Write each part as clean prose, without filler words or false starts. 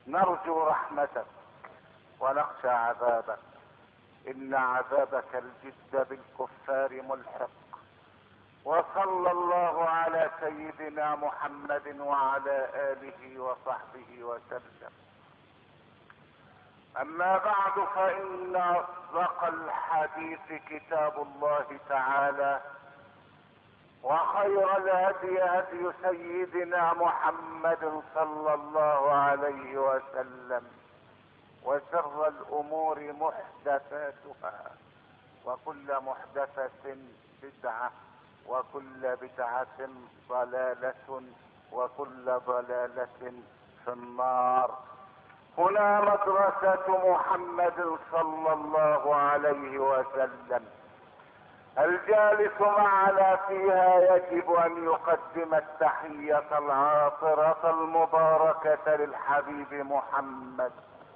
نرجو رحمتك ونخشى عذابك، ان عذابك الجد بالكفار ملحق. وصلى الله على سيدنا محمد وعلى اله وصحبه وسلم. اما بعد، فان اصدق الحديث كتاب الله تعالى، وخير الهدي هدي سيدنا محمد صلى الله عليه وسلم، وشر الامور محدثاتها، وكل محدثة بدعة، وكل بدعة ضلالة، وكل ضلالة في النار. هنا مدرسة محمد صلى الله عليه وسلم. الجالس معنا فيها يجب ان يقدم التحية العاطرة المباركة للحبيب محمد،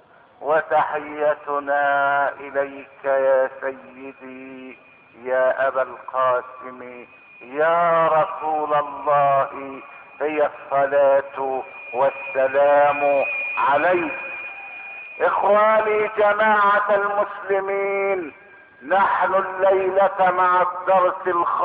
وتحيتنا اليك يا سيدي يا ابا القاسم يا رسول الله، هي الصلاة والسلام عليك. اخواني جماعة المسلمين، نحن الليلة مع الدرس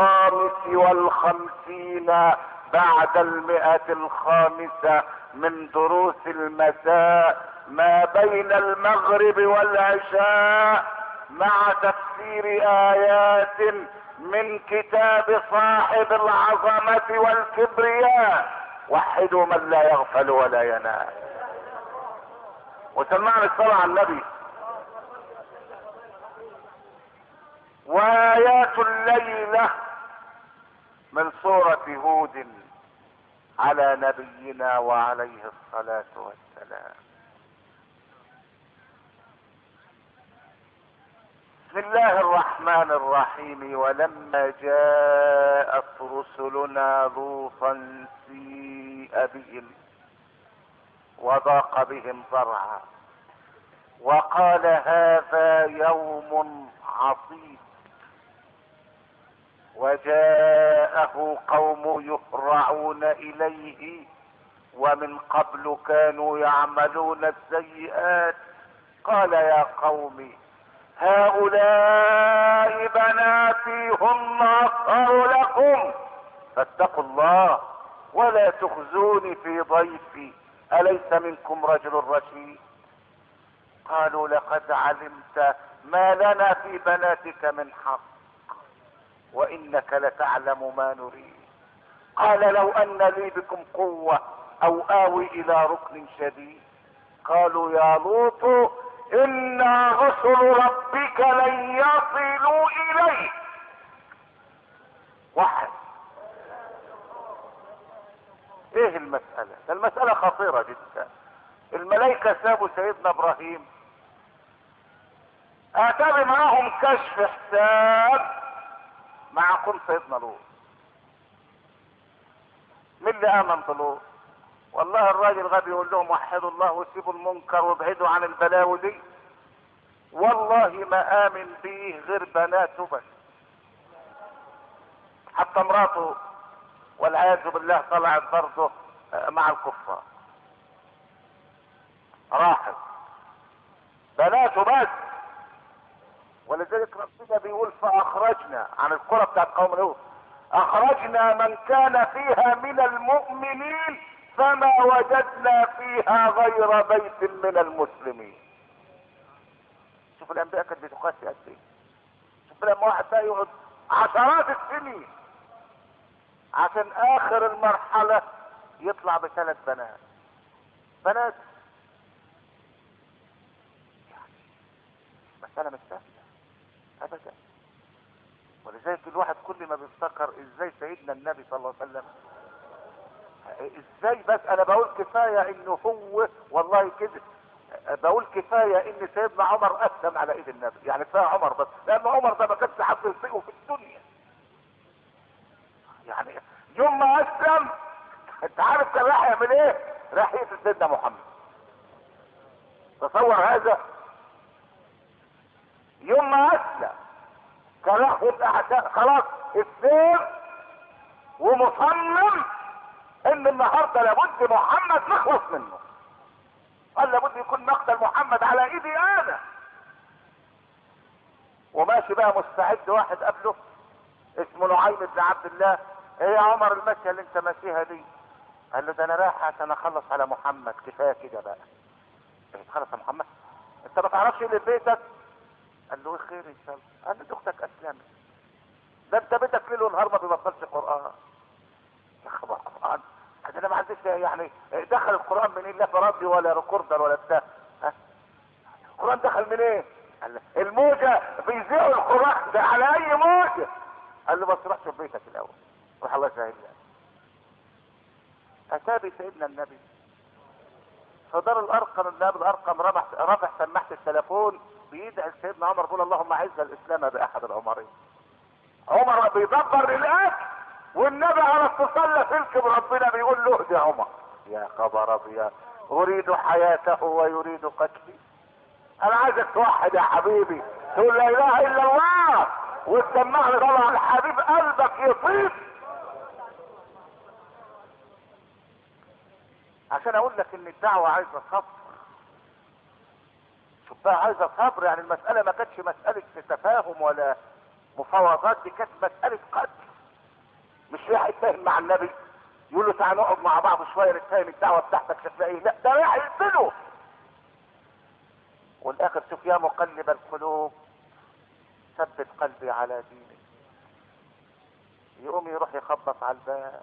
55 بعد 100 من دروس المساء ما بين المغرب والعشاء، مع تفسير آيات من كتاب صاحب العظمة والكبرياء. وحدوا من لا يغفل ولا ينام، وسمعنا الصلاة على النبي. وآيات الليلة من سورة هود على نبينا وعليه الصلاة والسلام. بسم الله الرحمن الرحيم. ولما جاءت رسلنا لوطا سيء بهم وضاق بهم ذرعا وقال هذا يوم عصيب، وجاءه قوم يهرعون اليه ومن قبل كانوا يعملون السيئات. قال يا قوم هؤلاء بناتي هن اطهر لكم فاتقوا الله ولا تخزوني في ضيفي اليس منكم رجل رشيد. قالوا لقد علمت ما لنا في بناتك من حق وانك لتعلم ما نريد. قال لو ان لي بكم قوة او اوي الى ركن شديد. قالوا يا لوط انا رسل ربك لن يصلوا اليك. واحد. ايه المسألة؟ المسألة خطيرة جدا. الملائكة سابوا سيدنا ابراهيم، اتى معهم كشف حساب مع قوم سيدنا لوط. مين اللي امن بلوط؟ والله الراجل غبي يقول لهم وحدوا الله وسيبوا المنكر وابعدوا عن البلاوي دي. والله ما امن به غير بناته بس، حتى مراته والعياذ بالله طلعت برضه مع الكفار، راحت بناته بس. ولذلك ربنا بيقول فاخرجنا عن القرى بتاعت قوم لوط، اخرجنا من كان فيها من المؤمنين فما وجدنا فيها غير بيت من المسلمين. شوف الانبياء كانت بتقاسي قد ايه. شوف لما واحد بقى يقعد عشرات السنين عشان اخر المرحلة يطلع ب3 بنات. مسألة مش سهلة ابدا. ولذلك الواحد كل ما بيفتكر ازاي سيدنا النبي صلى الله عليه وسلم، ازاي بس انا بقول كفاية انه هو والله كده، بقول كفاية ان سيدنا عمر اسلم على ايد النبي. يعني كفاية عمر بس، لان عمر ده ما كانش حد يطيقه في الدنيا. يعني يوم ما اسلم انت عارف كان راح يعمل ايه؟ راح يقتل سيدنا محمد. تصور هذا. يوم ما اسلم كان راح يبقى خلاص السير ومصمم ان النهارده لابد محمد نخلص منه. قال لابد يكون مقتل محمد على ايدي انا. وماشي بقى مستعد، واحد قبله اسمه نعيم بن عبد الله. ايه يا عمر المشيه اللي انت ماشيها دي؟ قال له ده انا رايح عشان اخلص على محمد، كفايه كده بقى. انت تخلص على محمد؟ انت ما تعرفش ايه اللي في بيتك؟ قال له ايه خير ان شاء الله؟ قال له اختك اسلمت. ده انت بيتك ليل ونهار ما بيبطلش قران. يا خبر قران، انا ما عنديش يعني دخل القران منين؟ لا في راديو ولا ريكوردر ولا بتاع. ها؟ القران دخل منين؟ قال له الموجه بيذيعوا القران ده على اي موجه. قال له بس روح شوف بيتك الاول، روح الله يسهل لك. اتى سيدنا النبي فدار الارقم. النبي الارقم رفع سماعه التليفون بيدعي سيدنا عمر بيقول اللهم اعز الاسلام باحد العمرين. عمر بيدبر للاكل والنبي على اتصال سلك بربنا بيقول له اهدي عمر. يا خبر ابيض، اريد حياته ويريد قتلي. انا عايزك توحد يا حبيبي، تقول لا اله الا الله وتسمعني طبعا الحبيب قلبك يطيب. عشان اقول لك ان الدعوة عايزة صبر. شوف بقى عايزة صبر، يعني المسألة ما كانتش مسألة تفاهم ولا مفاوضات، دي كانت مسألة قتل. مش رايح يتفاهم مع النبي يقول له تعال نقعد مع بعض شوية نتفاهم الدعوة بتاعتك شكلها ايه، لا ده رايح يقتله. والاخر شوف يا مقلب القلوب ثبت قلبي على دينك. يقوم يروح يخبط على الباب.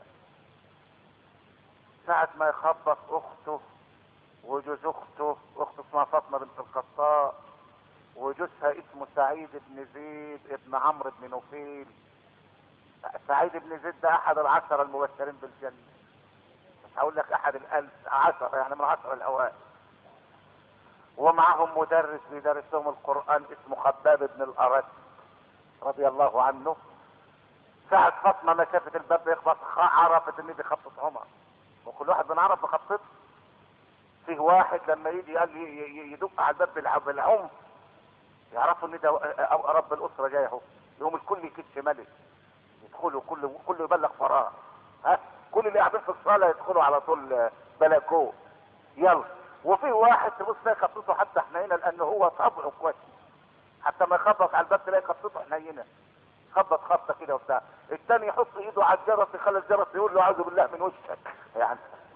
ساعة ما يخبط اخته وجوز اخته اسمها فاطمة بنت الخطاب، وجوزها اسمه سعيد بن زيد ابن عمرو بن نوفيل. سعيد بن زيد ده احد العشرة المبشرين بالجنة، مش هقول لك احد الالف، 10 يعني من 10 الاوائل. ومعهم مدرس بيدرس لهم القرآن اسمه خباب بن الارد رضي الله عنه. ساعة فاطمة ما شافت الباب يخبط عرفت ان دي خطة عمر، وكل واحد بنعرف بخطته. فيه واحد لما يجي قال يدق على الباب بالعنف يعرفوا ان ده رب الاسره جاي اهو، يقوم الكل يكش ملك يدخلوا، كله يبلغ فراغ. ها كل اللي قاعدين في الصاله يدخلوا على طول بلكوه يلا. وفي واحد تبص تلاقي خطته حتى حنينه لان هو طبعه كويس، حتى ما يخبط على الباب تلاقي خطته حنينه، خبط خبطه كده وبتاع. الثاني يحط ايده على الجرس يخلي الجرس يقول له اعوذ بالله من وشك يعني.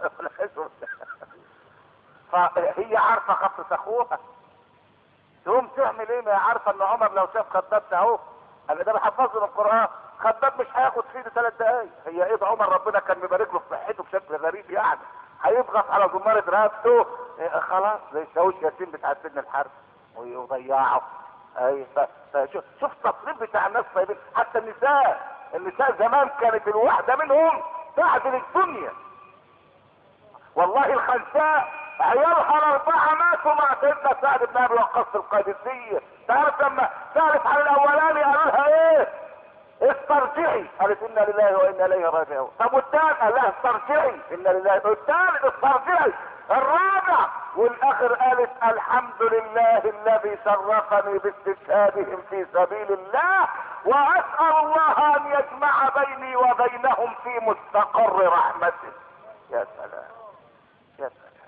فهي عارفه خطه اخوها، تقوم تعمل ايه؟ ما هي عارفه ان عمر لو شاف خباب ده اهو قال ده بحفظه من القران، خباب مش هياخد فيه 3 دقايق. هي ايه ده عمر ربنا كان مبارك له في صحته بشكل غريب يعني، هيضغط على زمارة رقبته إيه خلاص زي شاويش ياسين بتاع سن الحرب ويضيعه. اي شوف التصريف بتاع الناس طيبين. حتى النساء زمان كانت الواحده منهم تعدل الدنيا. والله الخنساء عيالها 4 ماتوا مع سيدنا سعد بن ابي وقاص القادسيه. تعرف لما سالت على الاولاني قالوا لها ايه؟ استرجعي، قالت انا لله وانا اليه راجعون. طب والثاني قال لها استرجعي انا لله، الثالث استرجعي، الرابع والاخر قالت الحمد لله الذي شرفني باستشهادهم في سبيل الله واسال الله ان يجمع بيني وبينهم في مستقر رحمته. يا سلام يا سلام.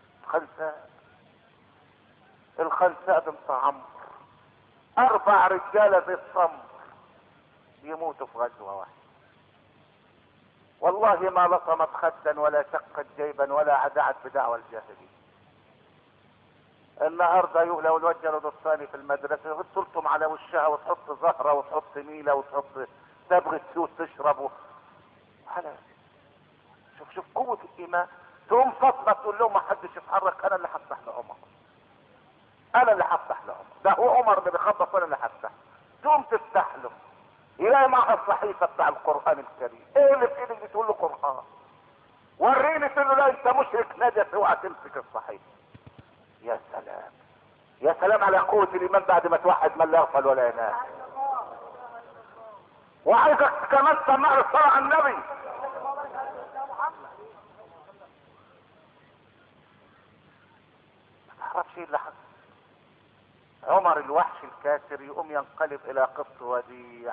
الخنساء بنت عمرو 4 رجاله زي الصمت يموتوا في غزوه واحده. والله ما لطمت خدا ولا شقت جيبا ولا عدعت بدعوى الجاهليه. النهارده لو الواد جلد الثاني في المدرسه تلطم على وشها وتحط زهره وتحط ميله وتحط صبغه سوس تشربه. شوف قوه الايمان. تقوم فاطمه تقول لهم ما حدش يتحرك، انا اللي هفتح لعمر، انا اللي هفتح لعمر، ده هو عمر اللي بيخبط وانا اللي هفتح. تقوم تفتح له يلاقي معها الصحيفه بتاع القران الكريم. ايه اللي في ايدك بتقول له قران؟ وريني. تقول له لا انت مشرك نجس اوعى تمسك الصحيفه. يا سلام يا سلام على قوه الايمان بعد ما توحد من لا يغفل ولا ينام. وعايزك كمان تسمع الصلاه على النبي. ما تعرفش ايه اللي حصل. عمر الوحش الكاسر يقوم ينقلب الى قط وديع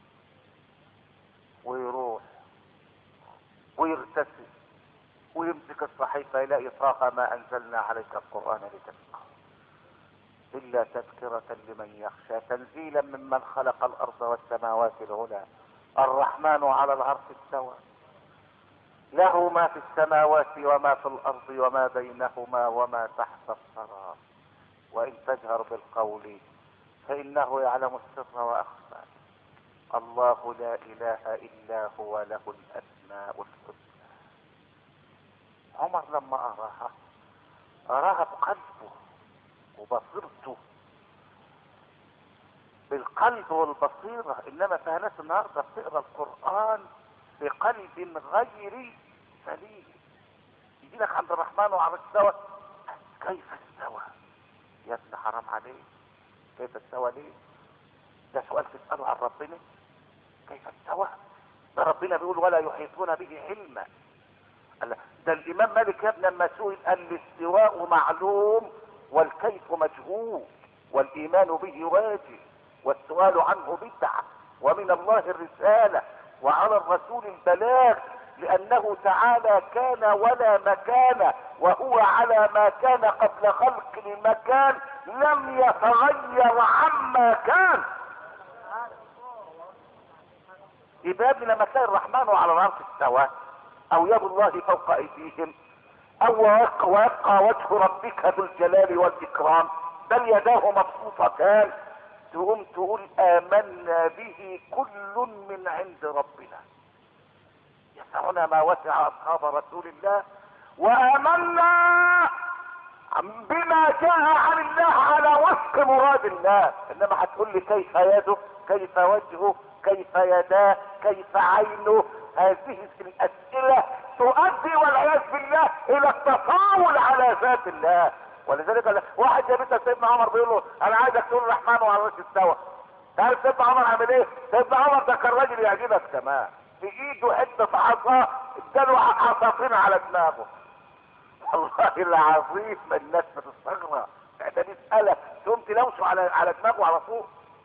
ويروح ويغتسل ويمسك يفتح الصحيفة يلاقي طه ما انزلنا عليك القرآن لتشقى الا تذكرة لمن يخشى تنزيلا ممن خلق الارض والسماوات العلى الرحمن على العرش استوى له ما في السماوات وما في الارض وما بينهما وما تحت الثرى وان تجهر بالقول فانه يعلم السر واخفى الله لا اله الا هو له الاسماء الحسنى. عمر لما اراها بقلبه وبصيرته بالقلب والبصيرة، انما فيها ناس النهارده بتقرا القرآن بقلب غير سليم. يجي لك عند الرحمن وعلى استوى كيف استوى؟ يا ابن حرام عليك، كيف استوى ليه؟ ده سؤال تسأله عن ربنا؟ كيف استوى؟ ده ربنا بيقول ولا يحيطون به علما. ده الامام مالك يا ابن لما سئل قال الاستواء معلوم والكيف مجهول والايمان به واجب والسؤال عنه بدعة ومن الله الرسالة وعلى الرسول البلاغ لانه تعالى كان ولا مكان وهو على ما كان قبل خلق المكان لم يتغير عما كان. يبقى لما تلاقي الرحمن على العرش استوى او يد الله فوق ايديهم او ويبقى وجه ربك ذو الجلال والاكرام بل يداه مبسوطتان تقوم تقول امنا به كل من عند ربنا. يسعنا ما وسع اصحاب رسول الله وامنا بما جاء عن الله على وفق مراد الله. انما هتقول لي كيف يده كيف وجهه كيف يداه كيف عينه، هذه الاسئله تؤدي والعياذ بالله الى التطاول على ذات الله. ولذلك واحد جاب سيدنا عمر بيقول له انا عايزك تقول الرحمن وعلى العرش استوى. تعرف سيدنا عمر عمل ايه؟ سيدنا عمر ده كان راجل يعجبك كمان، في ايده حته عصا اداله عصافين على دماغه. والله العظيم الناس بتستغرب، ده مساله تقوم تلوشه على دماغه على طول.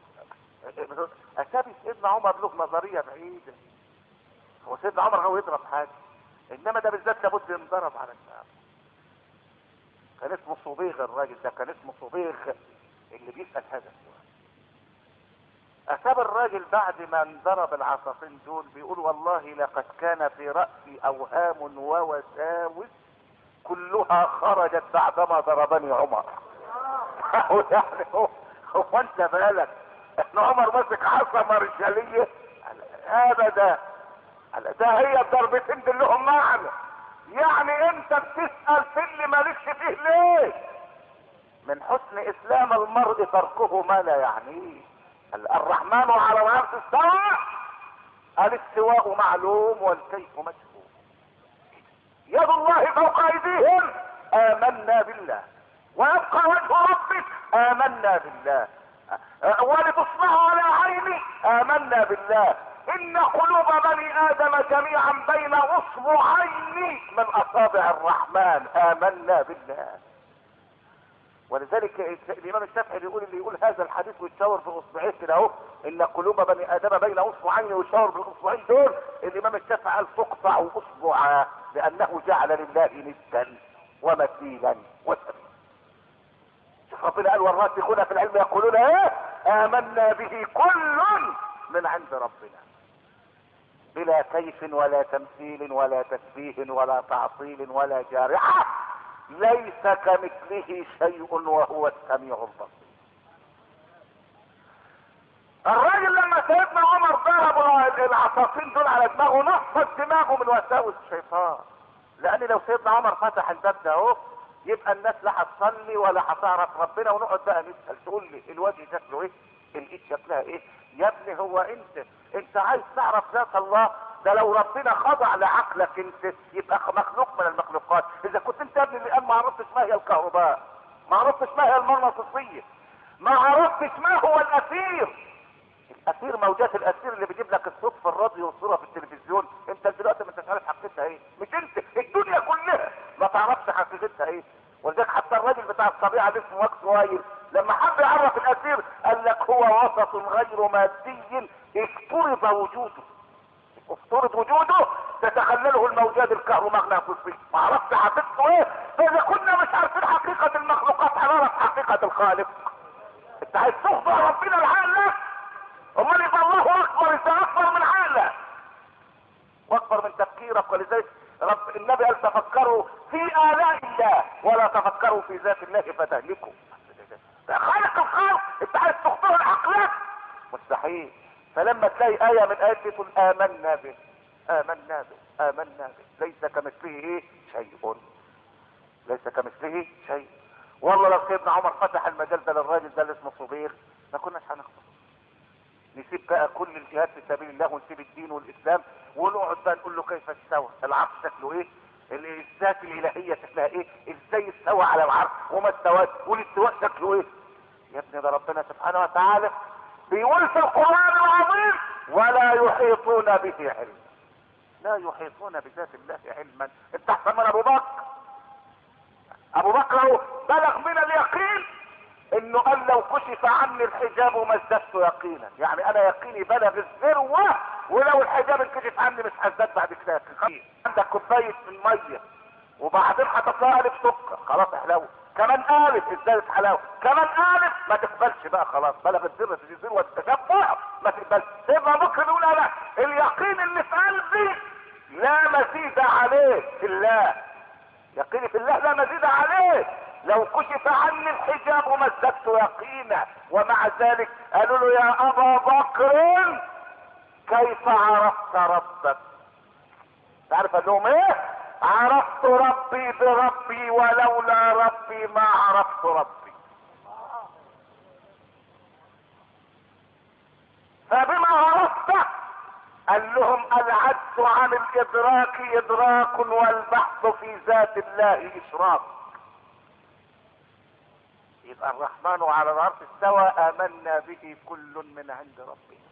اسابي سيدنا عمر له نظريه بعيده. هو سيدنا عمر هو يضرب حاجه، انما ده بالذات لابد ينضرب على دماغه. كان اسمه صبيغ الراجل ده، كان اسمه صبيغ اللي بيسأل هذا السؤال. أساب الراجل بعد ما انضرب العصافين دول بيقول والله لقد كان في رأسي أوهام ووساوس كلها خرجت بعدما ضربني عمر. يعني هو انت بالك ان عمر مسك عصا مرشالية؟ ابدا، ده هي الضربتين دول لهم معنى. يعني انت بتسأل في اللي مالكش فيه ليه؟ من حسن اسلام المرء تركه ما لا يعنيه. الرحمن على العرش استوى، الاستواء معلوم والكيف مجهول. يد الله فوق ايديهم امنا بالله ويبقى وجه ربك امنا بالله ولتصنعوا على عيني امنا بالله ان قلوب بني ادم جميعا بين اصبعين من اصابع الرحمن امنا بالله. ولذلك الامام الشافعي بيقول اللي يقول هذا الحديث ويشاور باصبعيه كده اهو ان قلوب بني ادم بين اصبعين ويشاور بالاصبعين دول، الامام الشافعي قال تقطع اصبعا لانه جعل لله ندا ومثيلا وسبيلا. شوف ربنا قال والراسخون في العلم يقولون ايه؟ امنا به كل من عند ربنا بلا كيف ولا تمثيل ولا تشبيه ولا تعطيل ولا جارحة، ليس كمثله شيء وهو السميع البصير. الراجل لما سيدنا عمر ضرب العصافين دول على دماغه نصت دماغه من وساوس الشيطان. لان لو سيدنا عمر فتح الباب ده اهو يبقى الناس لا هتصلي ولا هتعرف ربنا، ونقعد بقى نسال تقول لي الوجه شكله ايه؟ الايد شكلها ايه؟ يا ابني هو انت عايز تعرف ذات الله؟ ده لو ربنا خضع لعقلك انت يبقى مخلوق من المخلوقات. اذا كنت انت يا ابني اللي ما عرفتش ما هي الكهرباء، ما عرفتش ما هي المغناطيسيه، ما عرفتش ما هو الاثير. الاثير موجات الاثير اللي بيجيب لك الصوت في الراديو والصوره في التلفزيون، انت دلوقتي ما انتش عارف حقيقتها ايه. مش انت، الدنيا كلها ما تعرفش حقيقتها ايه. ولذلك حتى الراجل بتاع الطبيعه اللي اسمه ماكس واير لما حب يعرف الاثير قال لك هو وسط غير مادي افترض وجوده. افترض وجوده تتخلله الموجات الكهرومغناطيسية. ما عرفت حقيقته ايه؟ فاذا كنا مش عارفين حقيقة المخلوقات هنعرف حقيقة الخالق. انت عايز تخضع ربنا لعقلك؟ امال يبقى الله اكبر، انت اكبر من عقلك واكبر من تفكيرك. ولذلك النبي قال تفكروا في آلاء الله ولا تفكروا في ذات الله فتهلكوا. ده خالق الخلق، انت عايز تخضع لعقلك؟ مستحيل. فلما تلاقي آية من آيات تقول آمنا به آمنا به آمنا به، ليس كمثله ايه شيء، ليس كمثله شيء. والله لو سيدنا عمر فتح المجال ده للراجل ده اللي اسمه صبيغ ما كناش هنخطر. نسيب بقى كل الجهاد في سبيل الله ونسيب الدين والاسلام ونقعد بقى نقول له كيف استوى، العرش شكله ايه، الذات الالهيه شكلها ايه، ازاي استوى على العرش وما استواش، والاستواء شكله ايه. يا ابني ده ربنا سبحانه وتعالى بيقول في القران العظيم ولا يحيطون به علما. لا يحيطون بذات الله علما. انت احسن من ابو بكر. ابو بكر اهو بلغ من اليقين انه قال لو كشف عني الحجاب ما ازددت يقينا، يعني انا يقيني بلغ الذروه، ولو الحجاب انكشف عني مش هزداد بعد كده. عندك كوبايه من ميه وبعدين هتطلع الف سكر، خلاص احلو، كمان الف ازدادت حلاوه، كمان الف ما تقبلش بقى، خلاص بلغ الذروه، تجي ذروه التشبع ما تقبلش. سيدنا بكر بيقول انا اليقين اللي في قلبي لا مزيد عليه في الله، يقيني في الله لا مزيد عليه، لو كشف عني الحجاب ما ازددت يقينا. ومع ذلك قالوا له يا ابا بكر كيف عرفت ربك؟ تعرف قال لهم ايه؟ عرفت ربي بربي ولولا ربي ما عرفت ربي. فبما عرفت قال لهم العجز عن الادراك ادراك والبحث في ذات الله اشراك. يبقى الرحمن على العرش استوى امنا به كل من عند ربنا.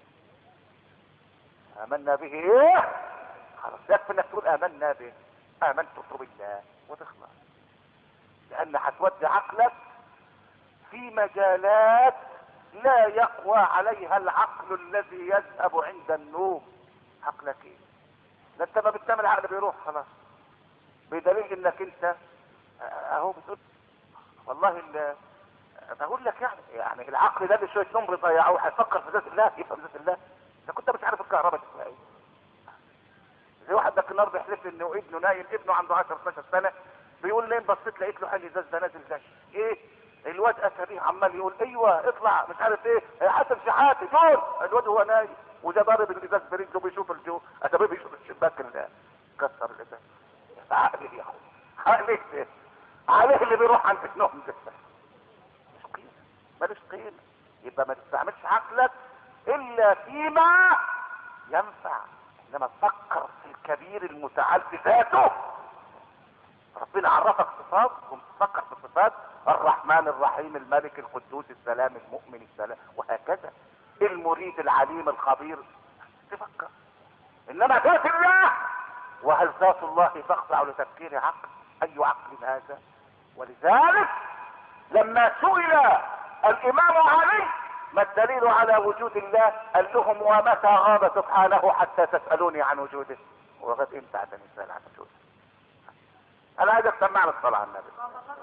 امنا به ايه؟ خلاص يكفي انك تقول امنا به، امنت بالله وتخلص، لان هتودي عقلك في مجالات لا يقوى عليها العقل الذي يذهب عند النوم. عقلك ايه؟ ده انت ما بتنام العقل بيروح خلاص، بدليل انك انت اهو بتقول والله بقول لك يعني العقل ده بشويه نوم بيضيعوه، هيفكر في ذات الله، يفهم ذات الله. انت كنت مش عارف الكهرباء اسمها ايه. زي واحد ده النهارده يحلف لي انه ابنه نايم، ابنه عنده 10 12 سنه، بيقول لي بصيت لقيت له حاجه ازاز ده نازل دش ايه. الواد اسابيع عمال يقول ايوه اطلع مش عارف ايه حسن شحاتي دول. الواد هو نايم وده ضارب الازاز برجله بيشوف الجو، اسابيع بيشوف الشباك اللي كسر الازاز. عقلي يا اخويا عقلي ايه؟ عليه اللي بيروح عند النوم ده مش قيمه، مالوش قيمه. يبقى ما تستعملش عقلك الا فيما ينفع، انما تفكر في الكبير المتعال بذاته. ربنا عرفك صفات وتفكر في صفات الرحمن الرحيم الملك القدوس السلام المؤمن السلام وهكذا، المريد العليم الخبير تفكر. انما ذات الله، وهل ذات الله تخضع لتفكير عقل؟ اي عقل هذا؟ ولذلك لما سئل الامام علي ما الدليل على وجود الله قال لهم ومتى غاب سبحانه حتى تسألوني عن وجوده؟ وغد امتى عشان يسأل عن وجوده؟ انا عايز اسمع الصلاة على النبي.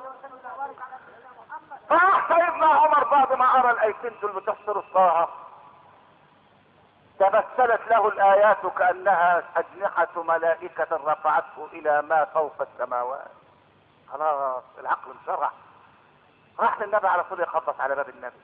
فراح سيدنا عمر بعد ما ارى الايتين دول بتفسر الطه تمثلت له الايات كانها اجنحة ملائكة رفعته الى ما فوق السماوات. خلاص العقل انشرح. راح للنبي على طول يخبط على باب النبي.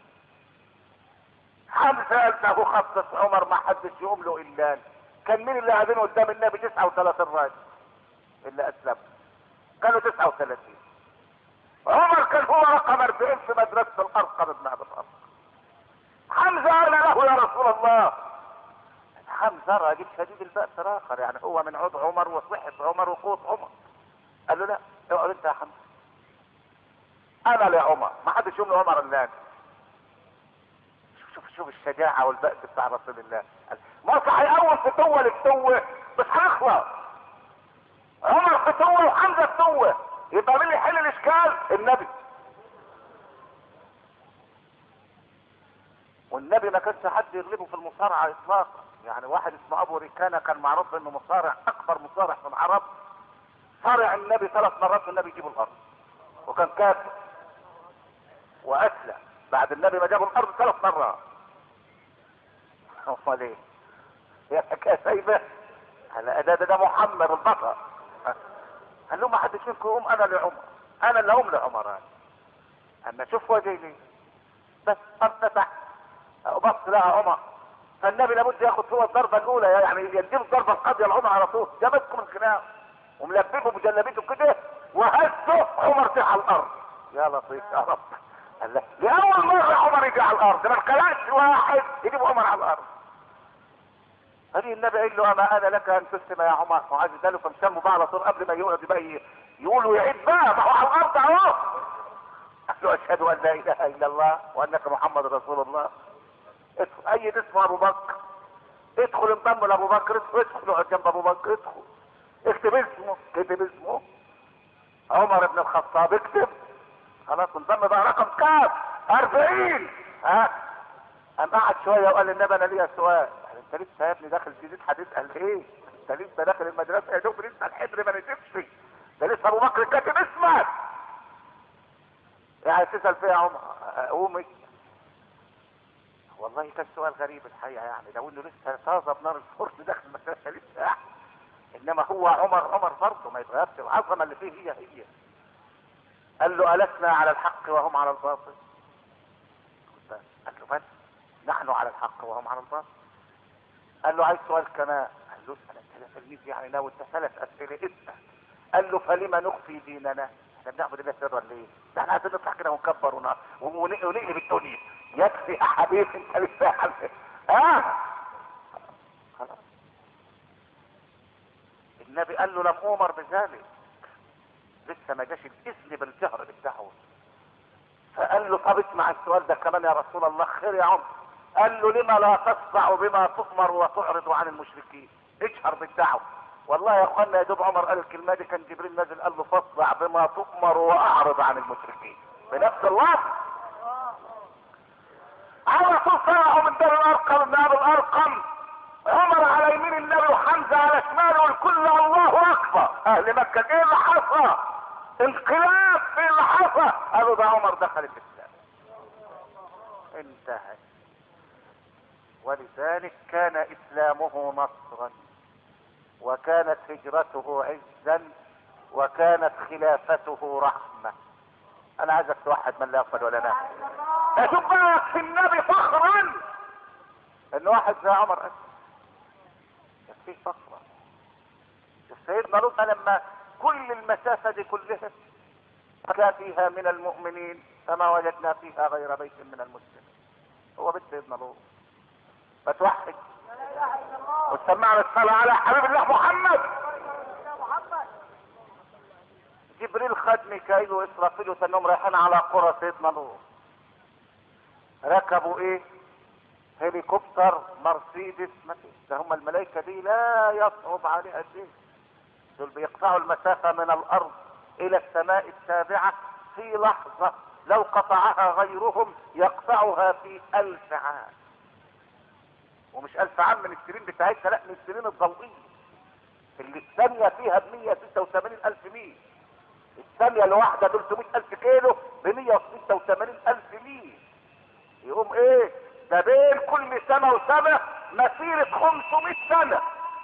حمزة قالته خصص عمر ما حدش يقوم له الا كان مين اللي قاعدين قدام النبي؟ 39 راجل اللي اسلموا، كانوا 39. عمر كان هو رقم 40 في مدرسة الارقم ابن ابي الارقم. حمزة قال له يا رسول الله، حمزة راجل شديد البأس اخر، يعني هو من عود عمر وصحة عمر وقوة عمر. قال له لا اقعد انت يا حمزة، انا لعمر ما حدش يقوم لعمر الا انا. شوف الشجاعة والبأس بتاع رسول الله. موقع هيقوم فتوة لفتوة مش هيخلص. عمر فتوة وحمزة فتوة، يبقى مين اللي يحل الاشكال؟ النبي. والنبي ما كانش حد يغلبه في المصارعة اطلاقا، يعني واحد اسمه ابو ريكانة كان معروف انه مصارع، اكبر مصارع في العرب، صارع النبي 3 مرات والنبي يجيبه الارض، وكان كافر واسلم بعد النبي ما جابه الارض 3 مرات. امال ايه؟ هي حكايه سايبه. هلا ده محمد البطل. قال له ما حدش منكم يقوم، انا لعمر، انا اللي اقوم لعمر. اما شوف وجهي ليه بس افتتح وبص لها عمر، فالنبي لابد ياخد هو الضربه الاولى، يعني يديله الضربه القاضيه لعمر على طول، جابتكم الخناق وملببه بجلبيته كده وهزه، عمر طلع على الارض. يا لطيف يا رب. قال له لاول مره عمر يجي على الارض، ما اتخلقش واحد يجيب عمر على الارض. هذه النبي قال له اما انا لك ان تسلم يا عمر، وعايز ذلك فمسموا بقى على طول قبل ما يقعد بقى يقولوا يعيد بقى، ما هو على الارض اهو. قال له اشهد ان لا اله الا الله وانك محمد رسول الله. ادخل اي اسمه ابو بكر، ادخل انضم لابو بكر، ادخل اقعد جنب ابو بكر، ادخل اكتب اسمه، كتب اسمه عمر بن الخطاب، اكتب خلاص انضم بقى رقم كام؟ 40. ها قام قعد شويه وقال للنبي انا ليا سؤال. انت لسه يا ابني داخل جديد هتسال ايه؟ انت لسه داخل المدرسه يا دوب لسه الحبر ما نشفش، ده لسه ابو بكر كاتب اسمك. يعني تسال فيها يا عمر؟ قومي. والله كان سؤال غريب الحقيقه، يعني لو انه لسه طازه بنار الفرن داخل المدرسه لسه، انما هو عمر برضه ما يتغيرش، العظمه اللي فيه هي. قال له ألسنا على الحق وهم على الباطل؟ قال له بس نحن على الحق وهم على الباطل. قال له عايز سؤال كمان. قال له اسال انت يا تلميذ، يعني لو انت 3 اسئله اسال. قال له فلما نخفي ديننا؟ احنا بنعبد الله سرا ليه؟ ده احنا عايزين نطلع كده ونكبر ونقلب الدنيا. يكفي يا حبيبي انت لسه خلاص. النبي قال له لم امر بذلك، لسه ما جاش الاذن بالجهر بالدعوه. فقال له طب اسمع السؤال ده كمان يا رسول الله. خير يا عمر. قال له لما لا تصدع بما تؤمر وتعرض عن المشركين؟ اجهر بالدعوه. والله يا اخوانا يا دوب عمر قال الكلمه دي كان جبريل نازل قال له فاصدع بما تؤمر واعرض عن المشركين بنفس اللفظ. على طول طلعوا من دار الارقم، من ابو الارقم، عمر على يمين النبي وحمزه على شماله، والكل الله اكبر. اهل مكه ايه اللي حصل؟ انقلاب في اللي حصل. قالوا ده عمر دخل الاسلام. انتهى. ولذلك كان اسلامه نصرا، وكانت هجرته عزا، وكانت خلافته رحمة. انا عايزك توحد من لا يقبل ولا نافع. اشوف بقى في النبي فخرا ان واحد زي عمر اسلم، يكفيه فخرا. سيدنا لوط لما كل المسافة دي كلها كان فيها من المؤمنين فما وجدنا فيها غير بيت من المسلمين، هو بيت سيدنا لوط. فتوحد وسمعنا الصلاة على حبيب الله محمد. جبريل خد ميكائيل واسرافيل وتنهم رايحين على قرى سيدنا لوط. ركبوا ايه؟ هليكوبتر مرسيدس. ده هم الملائكة دي لا يصعب عليها شيء، دول بيقطعوا المسافة من الارض الى السماء السابعة في لحظة، لو قطعها غيرهم يقطعها في 1000 عام. ومش 1000 عام من السنين بتاعتها، لا من السنين الضوئية اللي الثانية فيها ب 186,000 ميل. الثانية الواحدة 300,000 كيلو ب 186,000 ميل. يقوم ايه ده بين كل سنة وسنة مسيرة 500 سنة.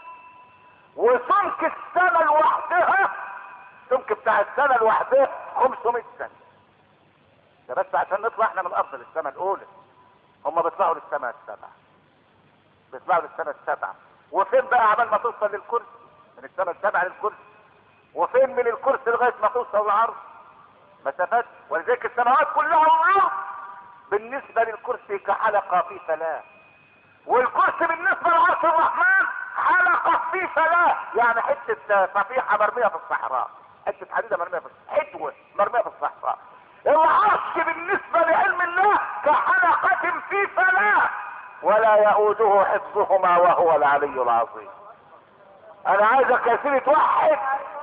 وسمك السنة لوحدها، السمك بتاع السنة لوحدها 500 سنة. ده بس عشان نطلع احنا من الارض للسماء الاولى، هم بيطلعوا للسماء السبعة، بيطلعوا للسماء السبعة. وفين بقى عمال ما توصل للكرسي؟ من السماء السبعة للكرسي. وفين من الكرسي لغاية ما توصل للعرض؟ مسافات. ولذلك السماوات كلها والارض بالنسبة للكرسي كحلقة في فلاة، والكرسي بالنسبة لعرش الرحمن حلقة في فلاة، يعني حتة صفيحة مرمية في الصحراء، حتة حديدة مرمية في حدوة مرمية في الصحراء. العرش بالنسبة لعلم الله كحلقة في فلاة، ولا يؤوده حفظهما وهو العلي العظيم. انا عايزك يا سيدي توحد.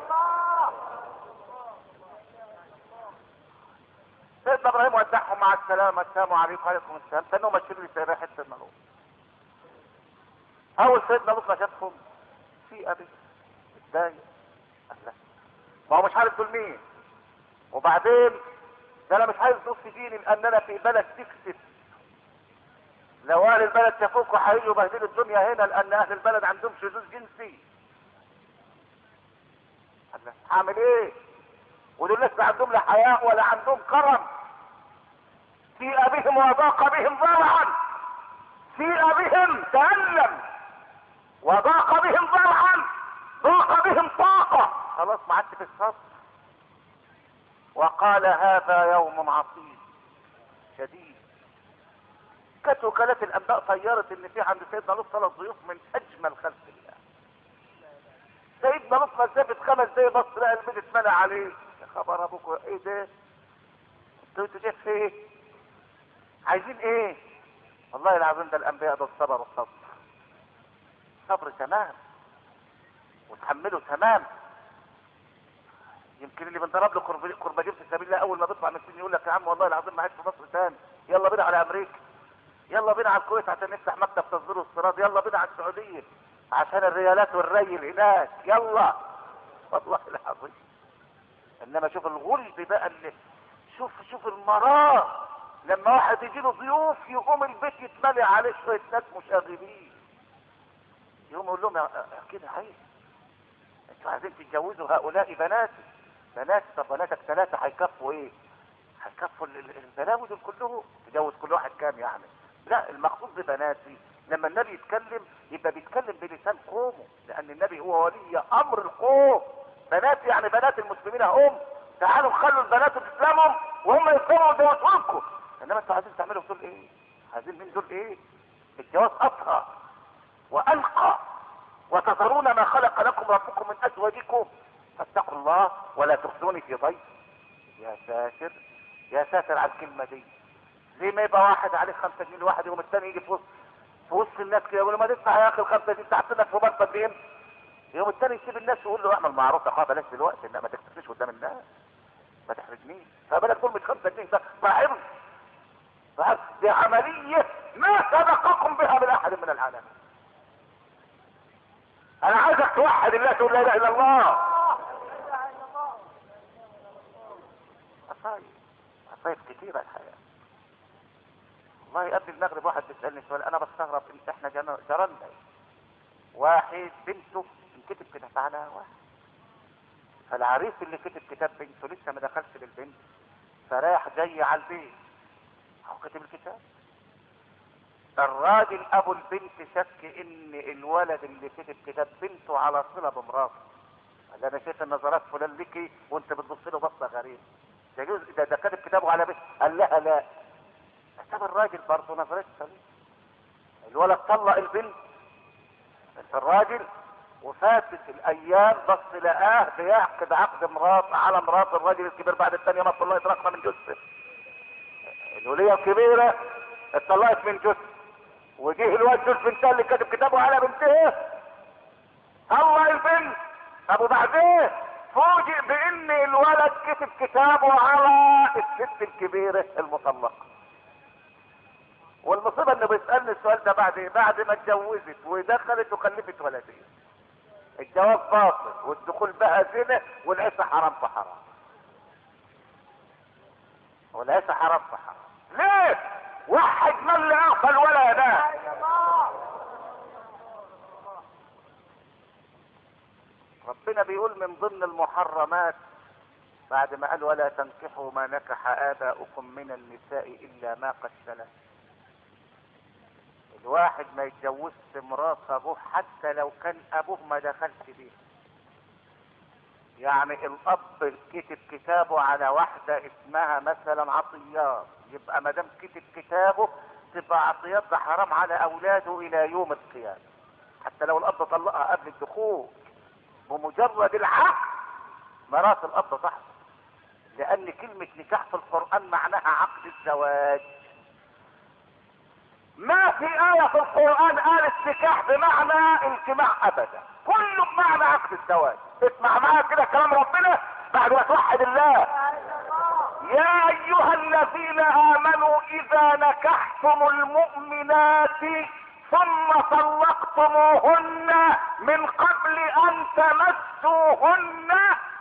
سيدنا ابراهيم ودعهم مع السلامة، السلام عليكم وعليكم السلام، تنوا مشيروا لي سيرة حتة الملوك. اول سيدنا لوط ما شافهم في ابي اتضايق، ما هو مش عارف دول مين. وبعدين ده انا مش عايز نص ديني لان انا في بلد تكسب، لو اهل البلد شافوكوا هيجوا يبهدلوا الدنيا هنا لان اهل البلد عندهم شذوذ جنسي. هعمل ايه؟ ودول لسه عندهم لا حياء ولا عندهم كرم. في ابيهم وضاق بهم ذرعا، في ابيهم تألم وضاق بهم ذرعا، ضاق بهم طاقة، خلاص ما عادش في الصبر. وقال هذا يوم عصيب شديد. كانت وكالات الانباء طيرت ان في عند سيدنا لوط 3 ضيوف من اجمل خلق الله. سيدنا لوط مسافه 5 دقايق بص لقى البيت اتمنع عليه. يا خبر ابوكوا ايه ده؟ انتوا جايين في ايه؟ عايزين ايه؟ والله العظيم ده الانبياء ده الصبر والصبر، صبر تمام وتحمله تمام. يمكن اللي بنضرب له كرباجين في سبيل الله اول ما بيطلع من السجن يقول لك يا عم والله العظيم ما عايش في مصر تاني، يلا بينا على امريكا، يلا بينا على الكويت عشان نفتح مكتب تصدير واستيراد، يلا بينا على السعوديه عشان الريالات والريل هناك، يلا. والله العظيم. انما شوف الغلب بقى اللي شوف المرار لما واحد يجي له ضيوف يقوم البيت يتملي عليه شويه ناس مشاغبين، يقوم يقول لهم كده عيب، انتوا عايزين تتجوزوا هؤلاء بناتي، طب بناتك 3 هيكفوا ايه؟ هيكفوا البلاوي دول كلهم؟ تجوز كل واحد كام يعني؟ لا، المقصود ببناتي لما النبي يتكلم يبقى بيتكلم بلسان قومه، لان النبي هو ولي امر القوم. بناتي يعني بنات المسلمين هم، تعالوا خلوا البنات تسلمهم وهم يسلموا ويجوزوا لكم. انما انتوا عايزين تعملوا دول ايه؟ عايزين من دول ايه؟ الجواز اطهر والقى، وتذرون ما خلق لكم ربكم من ازواجكم، فاتقوا الله ولا تخزوني في ضيف. يا ساتر يا ساتر على الكلمه دي. زي ما يبقى واحد عليه 5 جنيه لواحد يوم الثاني يجي في وسط الناس كده يقول له ما تدفع يا اخي ال5 جنيه بتاعت لك في بطل بيهم. يوم الثاني يسيب الناس ويقول له اعمل معروف يا اخويا بلاش دلوقتي، ما تكتفيش قدام الناس، ما تحرجنيش، فبالك دول مش 5 جنيه ده صاحب. دي عمليه ما سبقكم بها من احد من العالمين. انا عايزك توحد الله، تقول لا اله الا الله. عصايب كتيرة الحياة. والله قبل المغرب واحد بيسألني سؤال انا بستغرب، احنا جرالنا واحد بنته انكتب كتاب على واحد، فالعريس اللي كتب كتاب بنته لسه ما دخلش للبنت، فرايح جاي على البيت هو كتب الكتاب. الراجل ابو البنت شك ان الولد اللي كتب كتاب بنته على صلة بمراته، قال انا شايف النظرات فلان ليكي وانت بتبص له بصه غريبه، ده كاتب كتابه على بنت. قال لها لا. كتاب الراجل برضه نظرته سليمه. الولد طلق البنت الراجل وفاتت الايام بص لقاه بيعقد عقد على مرات الراجل الكبير بعد الثانيه ما الله يترقى من جثه. الوليه الكبيره اتطلقت من جثه، وجه الواد جوز بنتها اللي كاتب كتابه على بنتها طلق البنت. طب وبعدين فوجئ بان الولد كتب كتابه على الست الكبيره المطلقه. والمصيبه انه بيسالني السؤال ده بعد ما اتجوزت ودخلت وخلفت ولدين. الجواز باطل والدخول بها زنا والعيشه حرام في حرام. والعيشه حرام في حرام. ليه؟ وحد من اللي اعطى الولد ده. ربنا بيقول من ضمن المحرمات بعد ما قال ولا تنكحوا ما نكح آباؤكم من النساء إلا ما قد سلف. الواحد ما يتجوزش مرات ابوه حتى لو كان ابوه ما دخلش بيه. يعني الاب كتب كتابه على واحدة اسمها مثلا عطيات، يبقى ما دام كتب كتابه تبقى عطيات ده حرام على اولاده الى يوم القيامة، حتى لو الاب طلقها قبل الدخول. بمجرد العقد مرات الاب صح، لان كلمة نكاح في القرآن معناها عقد الزواج. ما في آية في القرآن قالت نكاح بمعنى اجتماع ابدا، كله بمعنى عقد الزواج. اسمع معايا كده كلام ربنا بعد ما توحد الله. يا ايها الذين امنوا اذا نكحتم المؤمنات ثم طلقتم طلقتموهن من قبل ان تمسوهن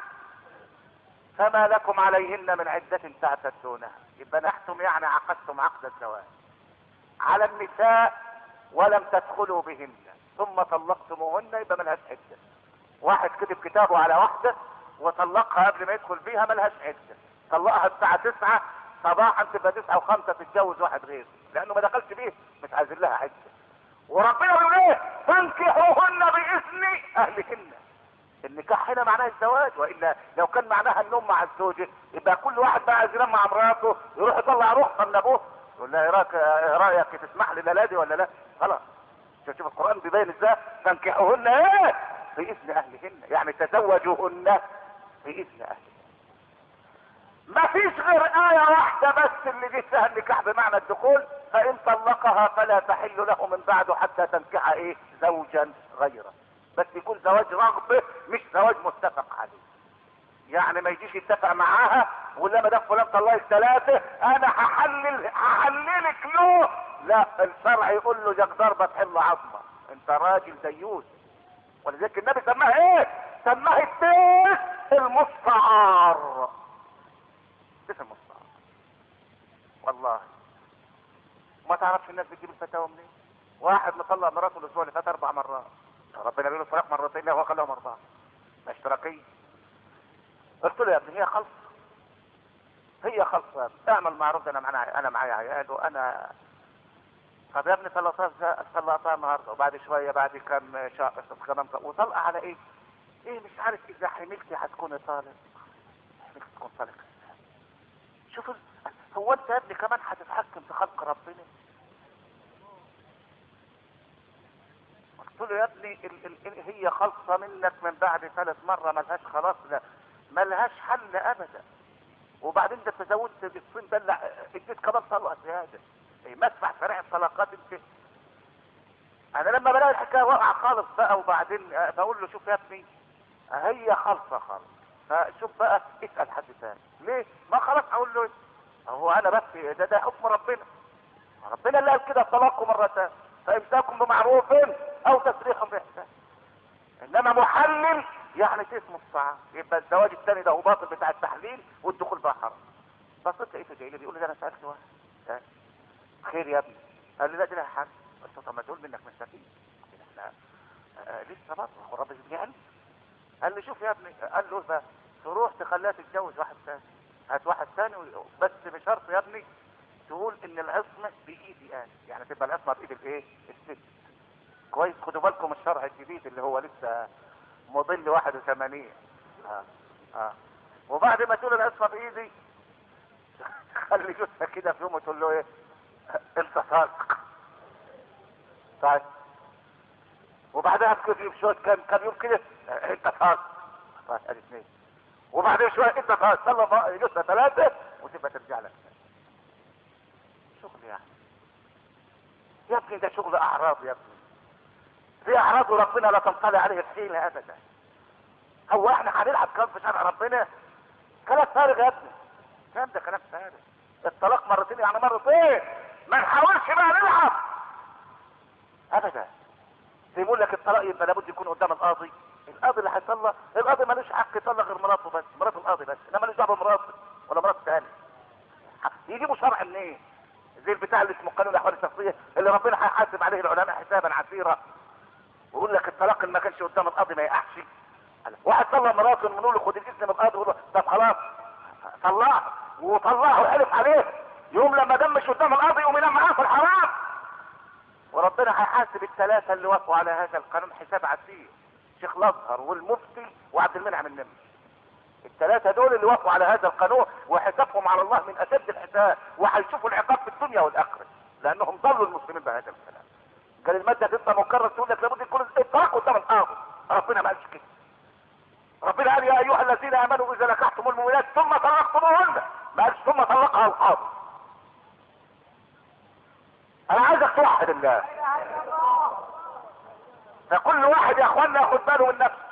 فما لكم عليهن من عدة تعتدونها. يبقى نحتم يعني عقدتم عقد الزواج على النساء ولم تدخلوا بهن ثم طلقتموهن، يبقى ملهاش عدة. واحد كتب كتابه على واحدة وطلقها قبل ما يدخل بيها، ملهاش عدة. طلقها الساعة 9 صباحا تبقى 9 و5 تتجوز واحد غيره، لانه ما دخلش بيه، مش عايزين لها عدة. وربنا بيقول ايه؟ فانكحوهن باذن اهلهن. النكاح هنا معناه الزواج، والا لو كان معناها النوم مع الزوجه يبقى كل واحد بقى عايز ينام مع مراته يروح يطلع رخصه من ابوه يقول لها ايه رايك تسمح لي الليله دي ولا لا؟ خلاص. شوف القران بيبين ازاي فانكحوهن ايه؟ باذن اهلهن، يعني تزوجوهن باذن اهلهن. ما فيش غير آية واحدة بس اللي جه فيها النكاح بمعنى الدخول، فإن طلقها فلا تحل له من بعده حتى تنكح ايه؟ زوجا غيره. بس يكون زواج رغبة مش زواج متفق عليه. يعني ما يجيش يتفق معاها ولما ده فلان طلقك 3 انا هحللك له، لا، الشرع يقول له جاك ضربة تحل عظمة، انت راجل ديوث. ولذلك النبي سماها ايه؟ سماها التيس المستعار. التيس المستعار. والله ما تعرفش الناس بتجيب الفتاوى منين؟ واحد مطلق مراته الاسبوع اللي فات 4 مرات، ربنا بيقول الطلاق مرتين، لا هو خلاهم 4. ده اشتراكية. قلت له يا ابني هي خلص، هي خلص، اعمل معروف، ده انا معايا عيال وانا. طب يا ابني طلقتها النهارده، وبعد شويه بعد كام شهر كمان وطلقه على ايه؟ ايه مش عارف، اذا حملتي هتكوني طالق. حملتي تكون طالق. شوف هو انت يا ابني كمان هتتحكم في خلق ربنا؟ قلت له يا ابني هي خلصه منك من بعد 3 مرة، ملهاش خلاص، لا ملهاش حل ابدا. وبعدين ده تزودت بالصين دلع اديت كمان طلقه زياده، مسمع سريع الطلقات انت. انا لما بلاقي الحكايه واقعه خالص بقى وبعدين بقول له شوف يا ابني هي خالصه خالص، فشوف بقى اسال حد ثاني. ليه؟ ما خلاص اقول له هو انا بس ده حكم ربنا. ربنا اللي قال كده الطلاق مرتان فامساكم بمعروف او تسريح باحسان. انما محلل يعني اسمه الصعب، يبقى الزواج الثاني ده هو باطل بتاع التحليل والدخول بقى حرام. بصيت لقيته جاي لي بيقول لي ده انا سالت واحد خير يا ابني، قال لي لا دي لها حل. قلت له طب ما تقول منك مستفيد. احنا لسه برضه هو الراجل بيجي. قال لي شوف يا ابني، قال له بقى تروح تخليها تتجوز واحد ثاني، هات واحد ثاني بس بشرط يا ابني تقول ان العصمه بايدي انا، يعني تبقى العصمه بايد الايه؟ الست. كويس، خدوا بالكم الشرع الجديد اللي هو لسه مضل 81. وبعد ما تقول العصمه بايدي خلي جثه كده في يوم وتقول له ايه؟ انت صادق. طيب وبعدها بشويه كم يوم كده انت صادق. طيب ادي 2. وبعدين شويه انت صادق، صلى جثه 3 وتبقى ترجع لك. شغل يعني يا ابني، ده شغل اعراض يا ابني. في اعراض وربنا لا تنطلع عليه الحيلة ابدا. هو احنا هنلعب كلام في شرع ربنا؟ كلام فارغ يا ابني، كلام ده كلام فارغ. الطلاق مرتين يعني مرتين، ما نحاولش بقى نلعب ابدا. يقول لك الطلاق يبقى لابد يكون قدام القاضي. القاضي اللي هيطلق، القاضي ملوش حق يطلق غير مراته بس، مرات القاضي بس، انما ملوش دعوه بمراته ولا مرات ثانيه. يجيبوا شرع منين؟ زي البتاع اللي اسمه قانون الاحوال الشخصيه اللي ربنا هيحاسب عليه العلماء حسابا عسيرا، ويقول لك الطلاق اللي ما كانش قدام القاضي ما يقعش. واحد طلق مراته نقول له خد الاذن من القاضي، يقول له طب خلاص طلعه، وطلعه وحلف عليه، يوم لما دمش قدام القاضي يقوم ينام معاه في الحرام. وربنا هيحاسب ال3 اللي وافقوا على هذا القانون حساب عسير، شيخ الازهر والمفتي وعبد المنعم النمري. ال3 دول اللي وافقوا على هذا القانون وحسابهم على الله من اشد الحساب، وهيشوفوا العقاب في الدنيا والاخره لانهم ضلوا المسلمين بهذا الكلام. قال الماده تبقى مكرر تقول لك لابد يكون الطلاق قدام القاضي. ربنا ما قالش كده. ربنا قال يا ايها الذين امنوا اذا نكحتم المؤمنات ثم طلقتموهن، ما قالش ثم طلقها القاضي. انا عايزك توحد الله. فكل واحد يا اخوانا ياخد باله من نفسه.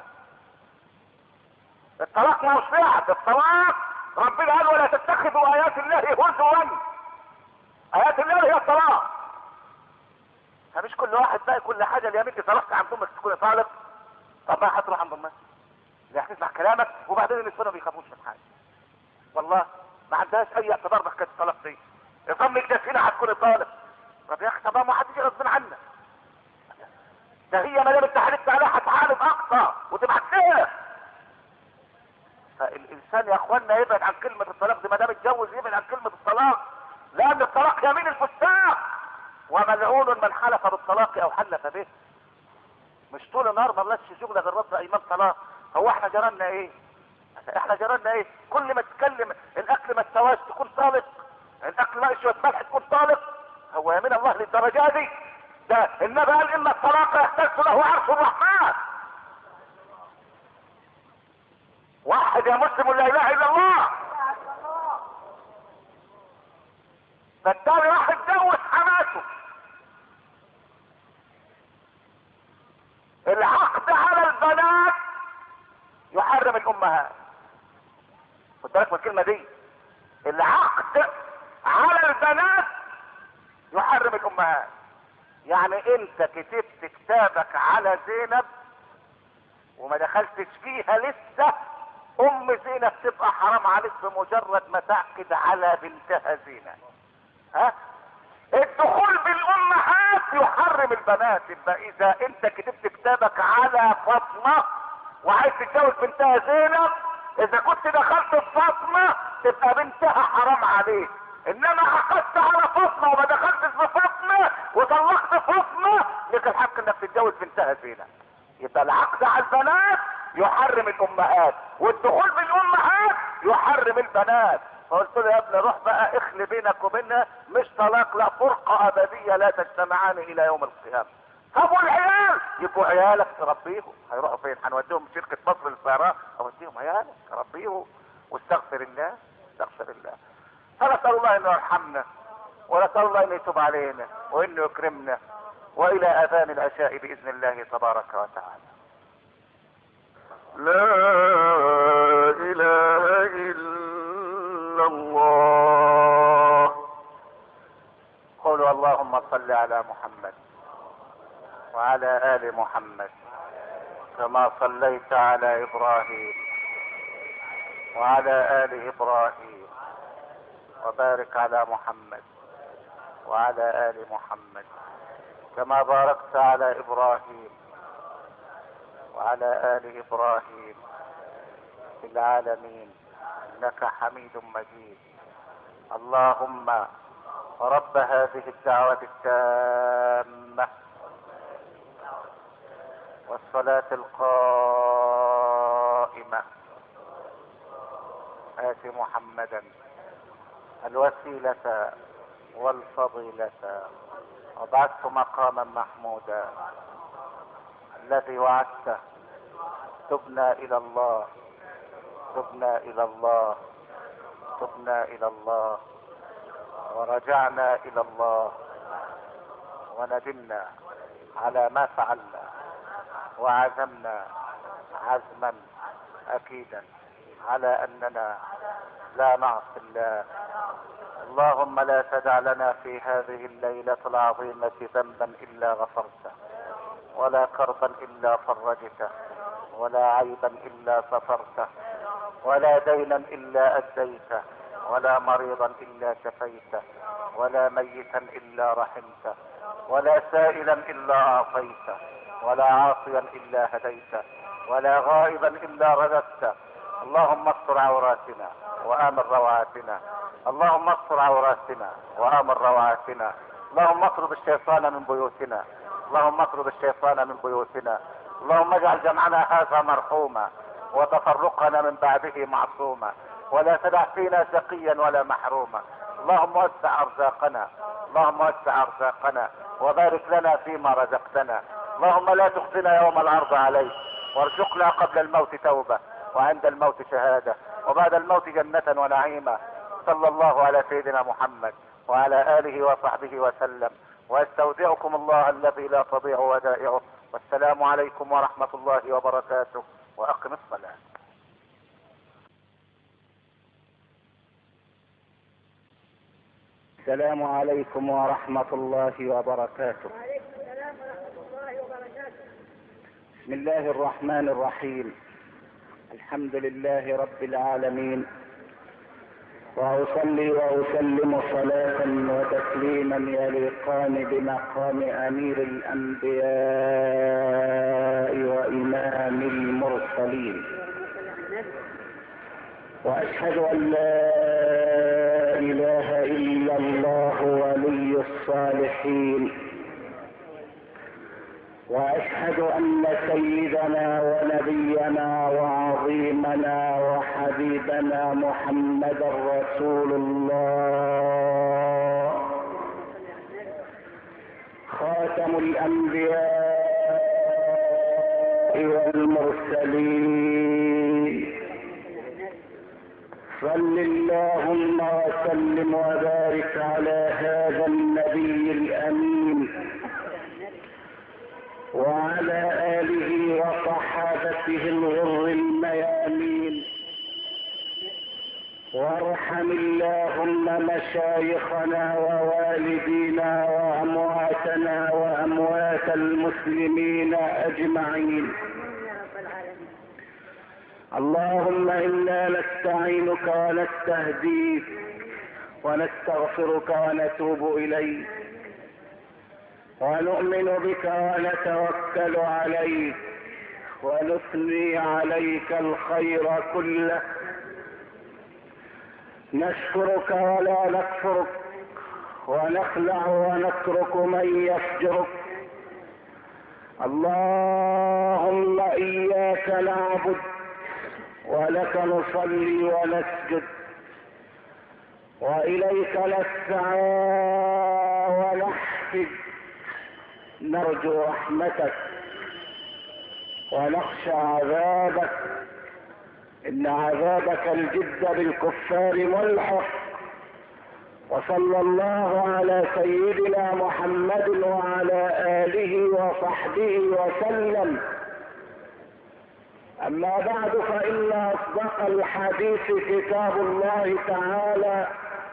الطلاق ما هوش لعب، الطلاق ربنا قال ولا تتخذوا ايات الله هزوا. ايات الله هي الطلاق. فمش كل واحد بقى كل حاجه اليمين طلقت عند امك تكون طالق. طب بقى هتروح عند امك اللي هتسمع كلامك وبعدين النسوان ما بيخافوش من حاجه. والله ما عندهاش اي اعتبار بحكايه الطلاق دي. امك ده فينا هتكون طالق. طب يا اخي طب ما حدش غصب عنك. ده هي ما دام انت حلفت عليها هتعالج اقصى وتبعت لها. فالانسان يا اخوانا يبعد عن كلمه الطلاق دي، ما دام اتجوز يبعد عن كلمه الطلاق، لان الطلاق يمين الفساق، وملعون من حلف بالطلاق او حلف به. مش طول النهار ما لناش شغل غير رد ايمان طلاق. هو احنا جرالنا ايه؟ احنا جرالنا ايه؟ كل ما تتكلم الاكل ما استواش تكون طالق، الاكل ما شويه ملح تكون طالق. هو يمين الله للدرجه دي؟ ده النبي قال ان الطلاق يحتاج له عرش الرحمن. واحد يا مسلم لا اله الا الله. فالتاني راح اتجوز حماته. العقد على البنات يحرم الامهات. خد بالك من الكلمه دي. العقد على البنات يحرم الامهات. يعني انت كتبت كتابك على زينب وما دخلتش فيها لسه، ام زينب تبقى حرام عليك بمجرد ما تعقد على بنتها زينب. ها؟ الدخول بالامهات يحرم البنات. يبقى اذا انت كتبت كتابك على فاطمه وعايز تتجوز بنتها زينب، اذا كنت دخلت بفاطمه تبقى بنتها حرام عليك. انما عقدت على فاطمه وما دخلتش بفاطمه وطلقت فاطمه، لك الحق انك تتجوز بنتها زينب. يبقى العقد على البنات يحرم الامهات، والدخول بالامهات يحرم البنات. فقلت له يا ابني روح بقى اخلي بينك وبينها، مش طلاق، لا، فرقه ابديه لا تجتمعان الى يوم القيامه. طب والعيال؟ يبقوا عيالك تربيهم. هيروحوا فين؟ هنوديهم شركه مصر للسيارات؟ اوديهم عيالك تربيهم واستغفر الله استغفر الله. فنسال الله انه يرحمنا، ونسال الله انه يتوب علينا وانه يكرمنا، والى اذان العشاء باذن الله تبارك وتعالى. لا اله الا الله. قولوا اللهم صل على محمد وعلى ال محمد كما صليت على ابراهيم وعلى ال ابراهيم، وبارك على محمد وعلى ال محمد كما باركت على ابراهيم وعلى ال ابراهيم في العالمين انك حميد مجيد. اللهم رب هذه الدعوة التامة والصلاة القائمة آت محمدا الوسيلة والفضيلة وابعثه مقاما محمودا الذي وعدته. تبنا الى الله تبنا الى الله تبنا الى الله ورجعنا الى الله وندمنا على ما فعلنا وعزمنا عزما اكيدا على اننا لا نعصي الله. اللهم لا تدع لنا في هذه الليلة العظيمة ذنبا الا غفرته، ولا كربا الا فرجته، ولا عيبا الا سترته، ولا دينا الا اديته، ولا مريضا الا شفيته، ولا ميتا الا رحمته، ولا سائلا الا اعطيته، ولا عاصيا الا هديته، ولا غائبا الا رددته. اللهم استر عوراتنا وامن روعاتنا، اللهم استر عوراتنا وامن روعاتنا. اللهم اطرد الشيطان من بيوتنا، اللهم اطرد الشيطان من بيوتنا. اللهم اجعل جمعنا هذا مرحوما وتفرقنا من بعده معصوما، ولا تدع فينا شقيا ولا محروما. اللهم وسع ارزاقنا، اللهم وسع ارزاقنا وبارك لنا فيما رزقتنا. اللهم لا تخزنا يوم العرض عليك، وارزقنا قبل الموت توبة وعند الموت شهادة وبعد الموت جنة ونعيما. صلى الله على سيدنا محمد وعلى آله وصحبه وسلم، واستودعكم الله الذي لا تضيع ودائعه. والسلام عليكم ورحمة الله وبركاته، وأقم الصلاة. السلام عليكم ورحمة الله وبركاته. بسم الله الرحمن الرحيم. الحمد لله رب العالمين، وأصلي وأسلم صلاة وتسليما يليقان بمقام أمير الأنبياء وإمام المرسلين، وأشهد أن لا إله إلا الله ولي الصالحين، واشهد ان سيدنا ونبينا وعظيمنا وحبيبنا محمدا رسول الله، خاتم الانبياء والمرسلين. صل اللهم وسلم وبارك على هذا النبي الامين وعلى آله وصحابته الغر الميامين، وارحم اللهم مشايخنا ووالدينا وأمواتنا وأموات المسلمين أجمعين. اللهم إنا نستعينك ونستهديك ونستغفرك ونتوب إليك، ونؤمن بك ونتوكل عليك، ونثني عليك الخير كله، نشكرك ولا نكفرك، ونخلع ونترك من يفجرك. اللهم إياك نعبد ولك نصلي ونسجد، وإليك نسعى ونحفد، نرجو رحمتك ونخشى عذابك، إن عذابك الجد بالكفار ملحق. وصلى الله على سيدنا محمد وعلى آله وصحبه وسلم. أما بعد، فإن أصدق الحديث كتاب الله تعالى،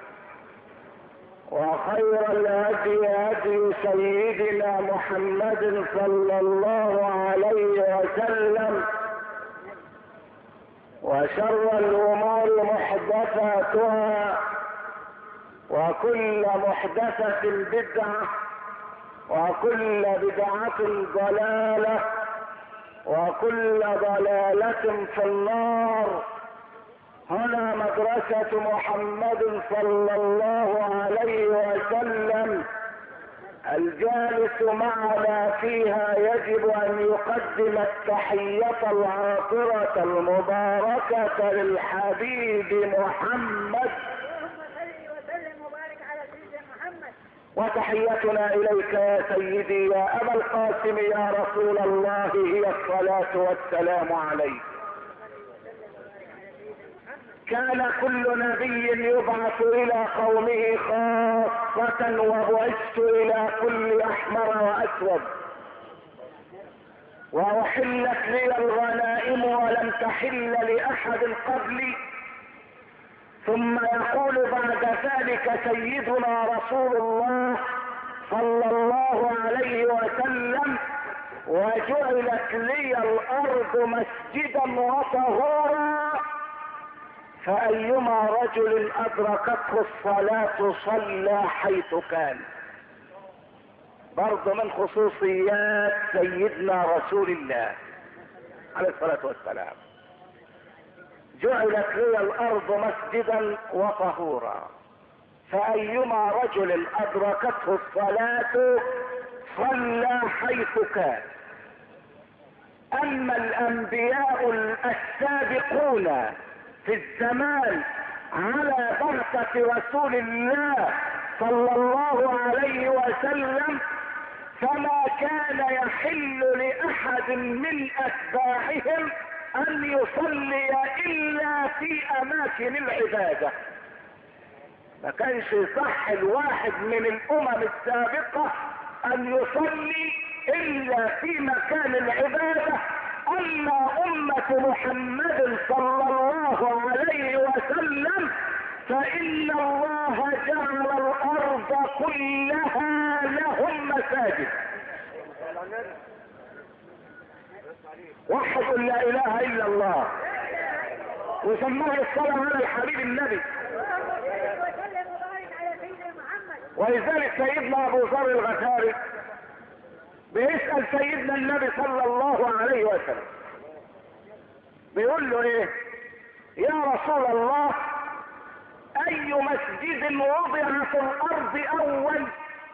وخير الهدي هدي سيدنا محمد صلى الله عليه وسلم، وشر الأمور محدثاتها، وكل محدثة بدعة، وكل بدعة ضلالة، وكل ضلالة في النار. هنا مدرسة محمد صلى الله عليه وسلم، الجالس معنا فيها يجب ان يقدم التحية العاطرة المباركة للحبيب محمد، وتحيتنا اليك يا سيدي يا ابا القاسم يا رسول الله هي الصلاة والسلام عليك. كان كل نبي يبعث الى قومه خاصة، وبعثت الى كل احمر واسود، واحلت لي الغنائم ولم تحل لاحد قبلي. ثم يقول بعد ذلك سيدنا رسول الله صلى الله عليه وسلم: وجعلت لي الارض مسجدا وطهورا، فأيما رجل أدركته الصلاة صلى حيث كان. برضو من خصوصيات سيدنا رسول الله عليه الصلاة والسلام: جعلت لي الأرض مسجدا وطهورا، فأيما رجل أدركته الصلاة صلى حيث كان. أما الأنبياء السابقون في الزمان على بعثة رسول الله صلى الله عليه وسلم، فما كان يحل لأحد من أتباعهم أن يصلي إلا في أماكن العبادة. ما كانش صح الواحد من الأمم السابقة أن يصلي إلا في مكان العبادة. أما أمة محمد صلى الله عليه وسلم فإن الله جعل الأرض كلها لهم مساجد. وحد قل لا اله الا الله، وسموها الصلاة على الحبيب النبي. ولذلك سيدنا ابو ذر الغفاري بيسأل سيدنا النبي صلى الله عليه وسلم، بيقول له ايه؟ يا رسول الله، اي مسجد وضع في الارض اول؟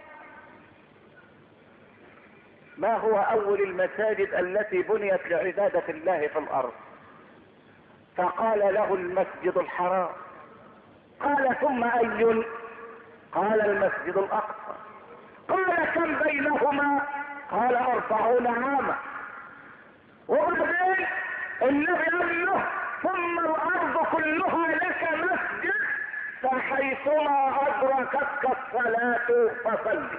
ما هو اول المساجد التي بنيت لعبادة الله في الارض؟ فقال له المسجد الحرام. قال ثم اي؟ قال المسجد الاقصى. قال كم بينهما؟ قال 40 عاما. وبعدين النبي قال له ثم الارض كلها لك مسجد، فحيثما ادركتك الصلاة فصل.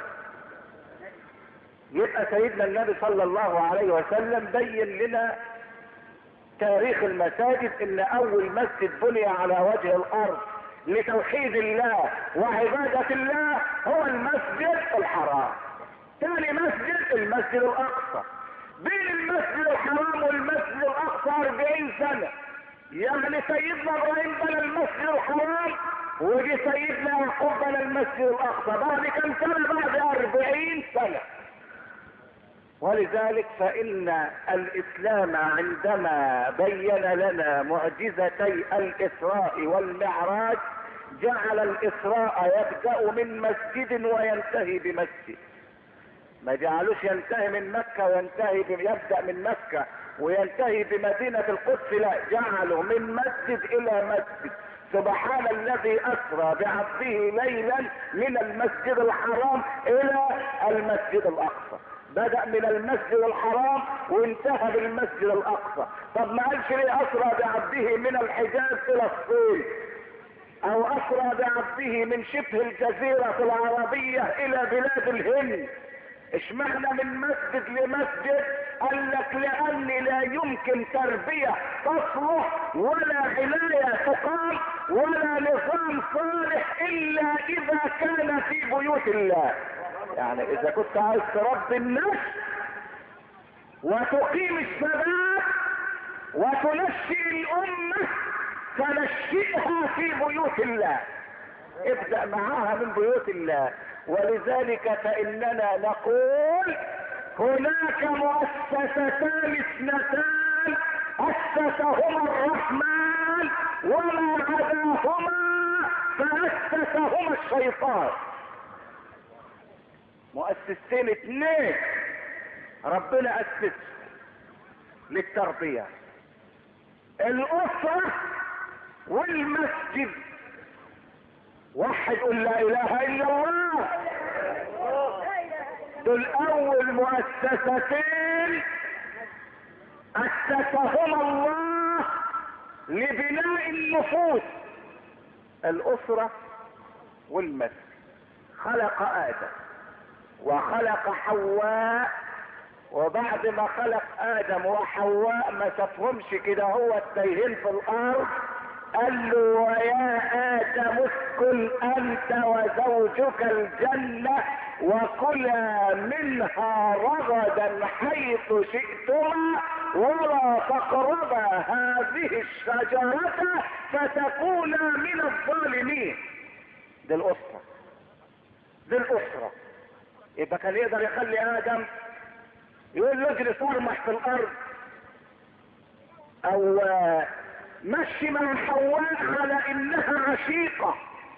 يبقى سيدنا النبي صلى الله عليه وسلم بين لنا تاريخ المساجد، ان اول مسجد بني على وجه الارض لتوحيد الله وعبادة الله هو المسجد الحرام. ثاني مسجد المسجد الاقصى. بين المسجد الحرام والمسجد الاقصى 40 سنة. يعني سيدنا ابراهيم بنى المسجد الحرام، وجي سيدنا يعقوب بنى المسجد الاقصى بعد كم سنة؟ بعد 40 سنة. ولذلك فإن الإسلام عندما بين لنا معجزتي الإسراء والمعراج جعل الإسراء يبدأ من مسجد وينتهي بمسجد. ما جعلوش ينتهي من مكة وينتهي يبدأ من مكة وينتهي بمدينة القدس، لا، جعلوا من مسجد إلى مسجد. سبحان الذي أسرى بعبده ليلا من المسجد الحرام إلى المسجد الأقصى. بدأ من المسجد الحرام وانتهى بالمسجد الاقصى. طب ما قالش ليه اسرى بعبده من الحجاز الى الصين، او اسرى بعبده من شبه الجزيرة العربية الى بلاد الهند؟ اشمعنى من مسجد لمسجد؟ قال لك لان لا يمكن تربية تصلح ولا عناية تقام ولا نظام صالح الا اذا كان في بيوت الله. يعني اذا كنت عايز تربي الناس وتقيم الشباب وتنشئ الامة فنشئها في بيوت الله، ابدأ معاها من بيوت الله. ولذلك فاننا نقول هناك مؤسستان اثنتان اسسهما الرحمن وما عداهما فاسسهما الشيطان. مؤسستين اثنين ربنا اسس للتربية، الاسرة والمسجد. وحد قل لا اله الا الله. دول اول مؤسستين اسسهما الله لبناء النفوس، الاسرة والمسجد. خلق ادم وخلق حواء، وبعد ما خلق ادم وحواء ما سابهمش كده هو التايهين في الارض، قال له ويا ادم اسكن انت وزوجك الجنة وكلا منها رغدا حيث شئتما ولا تقربا هذه الشجرة فتكونا من الظالمين. دي الاسرة، دي الاسرة. يبقى كان يقدر يخلي ادم يقول له اجري صرمح في الارض، او مشي مع حواء على انها عشيقة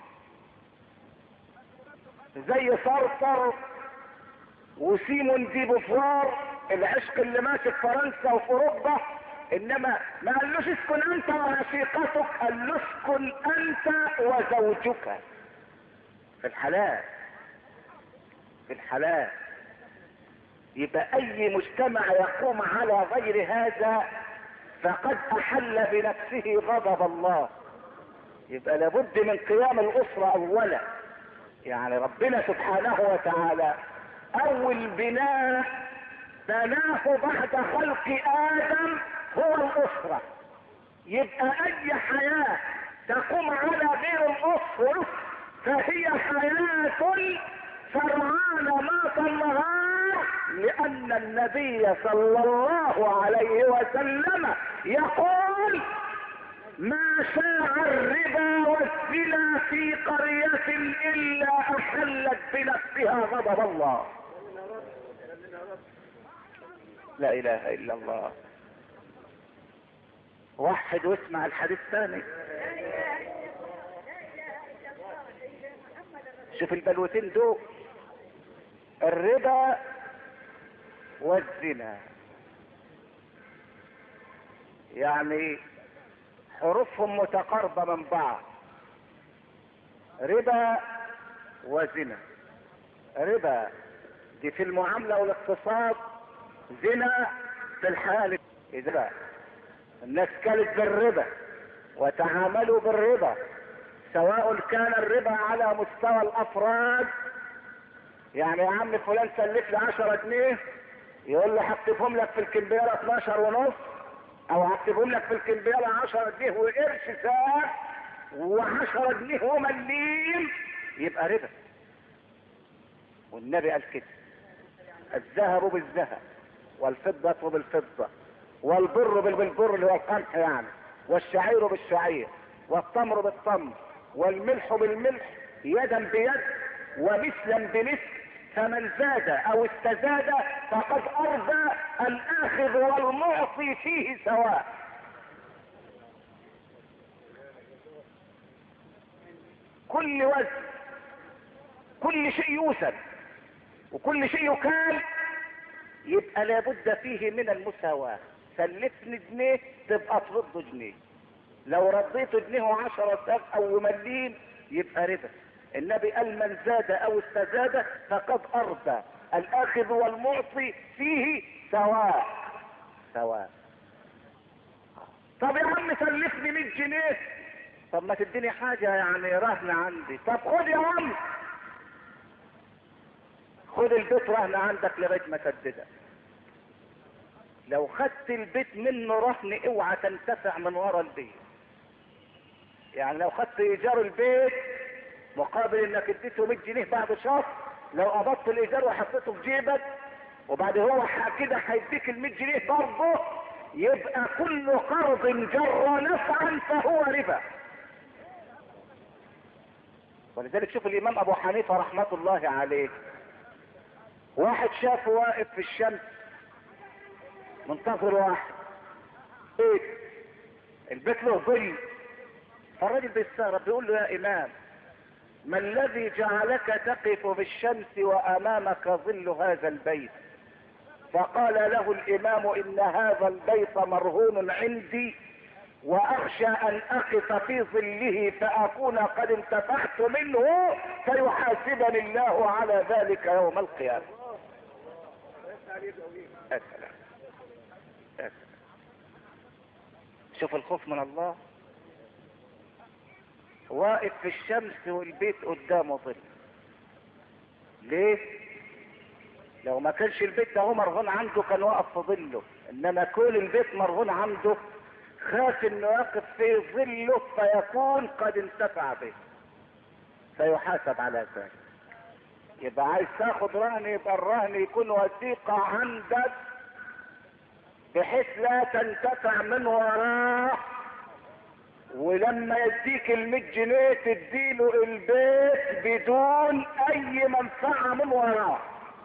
زي صرصر وسيمون دي بوفوار العشق اللي ماشي في فرنسا وفي اوروبا. انما ما قالوش اسكن انت وعشيقتك، قال له اسكن انت وزوجك في الحلال، في الحلال. يبقى اي مجتمع يقوم على غير هذا فقد احل بنفسه غضب الله. يبقى لابد من قيام الاسرة اولا. يعني ربنا سبحانه وتعالى اول بناء بناه بعد خلق ادم هو الاسرة. يبقى اي حياة تقوم على غير الاسرة فهي حياة سرعان مات النهار، لان النبي صلى الله عليه وسلم يقول: ما شاع الربا والزنا في قرية الا احلت بنفسها غضب الله. لا اله الا الله. وحد واسمع الحديث الثاني. شوف البلوتين دول، الربا والزنا، يعني حروفهم متقاربة من بعض. ربا وزنا. ربا دي في المعاملة والاقتصاد، زنا في الحال. إذا الناس كانت بالربا وتعاملوا بالربا، سواء كان الربا على مستوى الافراد، يعني يا عم فلان سلف لي 10 جنيه، يقول له هكتبهم لك في الكمبيالة 12 ونص، او هكتبهم لك في الكمبيالة 10 جنيه وقرش ساعة و10 جنيه ومليم، يبقى ربا. والنبي قال كده: الذهب بالذهب، والفضة بالفضة، والبر بالبر اللي هو القمح يعني، والشعير بالشعير، والتمر بالتمر، والملح بالملح، يدا بيد ومثلا بمثل، فمن زاد او استزاد فقد ارضى الاخذ والمعطي فيه سواء. كل وزن، كل شيء يوزن وكل شيء يكال، يبقى لابد فيه من المساواة. سلفني جنيه تبقى ترد جنيه، لو رديته جنيه و10 او مليم يبقى ربا. النبي قال: من زاد او استزاد فقد ارضى الاخذ والمعطي فيه سواء. سواء. طب يا عم سلفني 100 جنيه، طب ما تديني حاجة يعني رهن عندي. طب خد يا عم، خد البيت رهن عندك لغاية ما سددك. لو خدت البيت منه رهن اوعى تنتفع من ورا البيت. يعني لو خدت ايجار البيت مقابل انك اديته 100 جنيه بعد شهر، لو قبضت الايجار وحطيته في جيبك وبعد هو كده هيديك ال 100 جنيه برضه، يبقى كل قرض جر نفعا فهو ربا. ولذلك شوف الامام ابو حنيفة رحمة الله عليه، واحد شافه واقف في الشمس منتظر واحد، ايه البيت له ظل، فالراجل بيستغرب بيقول له: يا امام، ما الذي جعلك تقف بالشمس وامامك ظل هذا البيت؟ فقال له الامام: ان هذا البيت مرهون عندي، واخشى ان اقف في ظله فاكون قد انتفعت منه فيحاسبني الله على ذلك يوم القيامة. السلام. شوف الخوف من الله. واقف في الشمس والبيت قدامه ظل. ليه؟ لو ما كانش البيت ده هو مرهون عنده كان واقف في ظله، انما كل البيت مرهون عنده خاف انه يقف في ظله فيكون قد انتفع به فيحاسب على ذلك. يبقى عايز تاخد رهن، يبقى الرهن يكون وثيقة عندك بحيث لا تنتفع من وراه، ولما يديك ال100 جنيه تديله البيت بدون اي منفعة من وراه.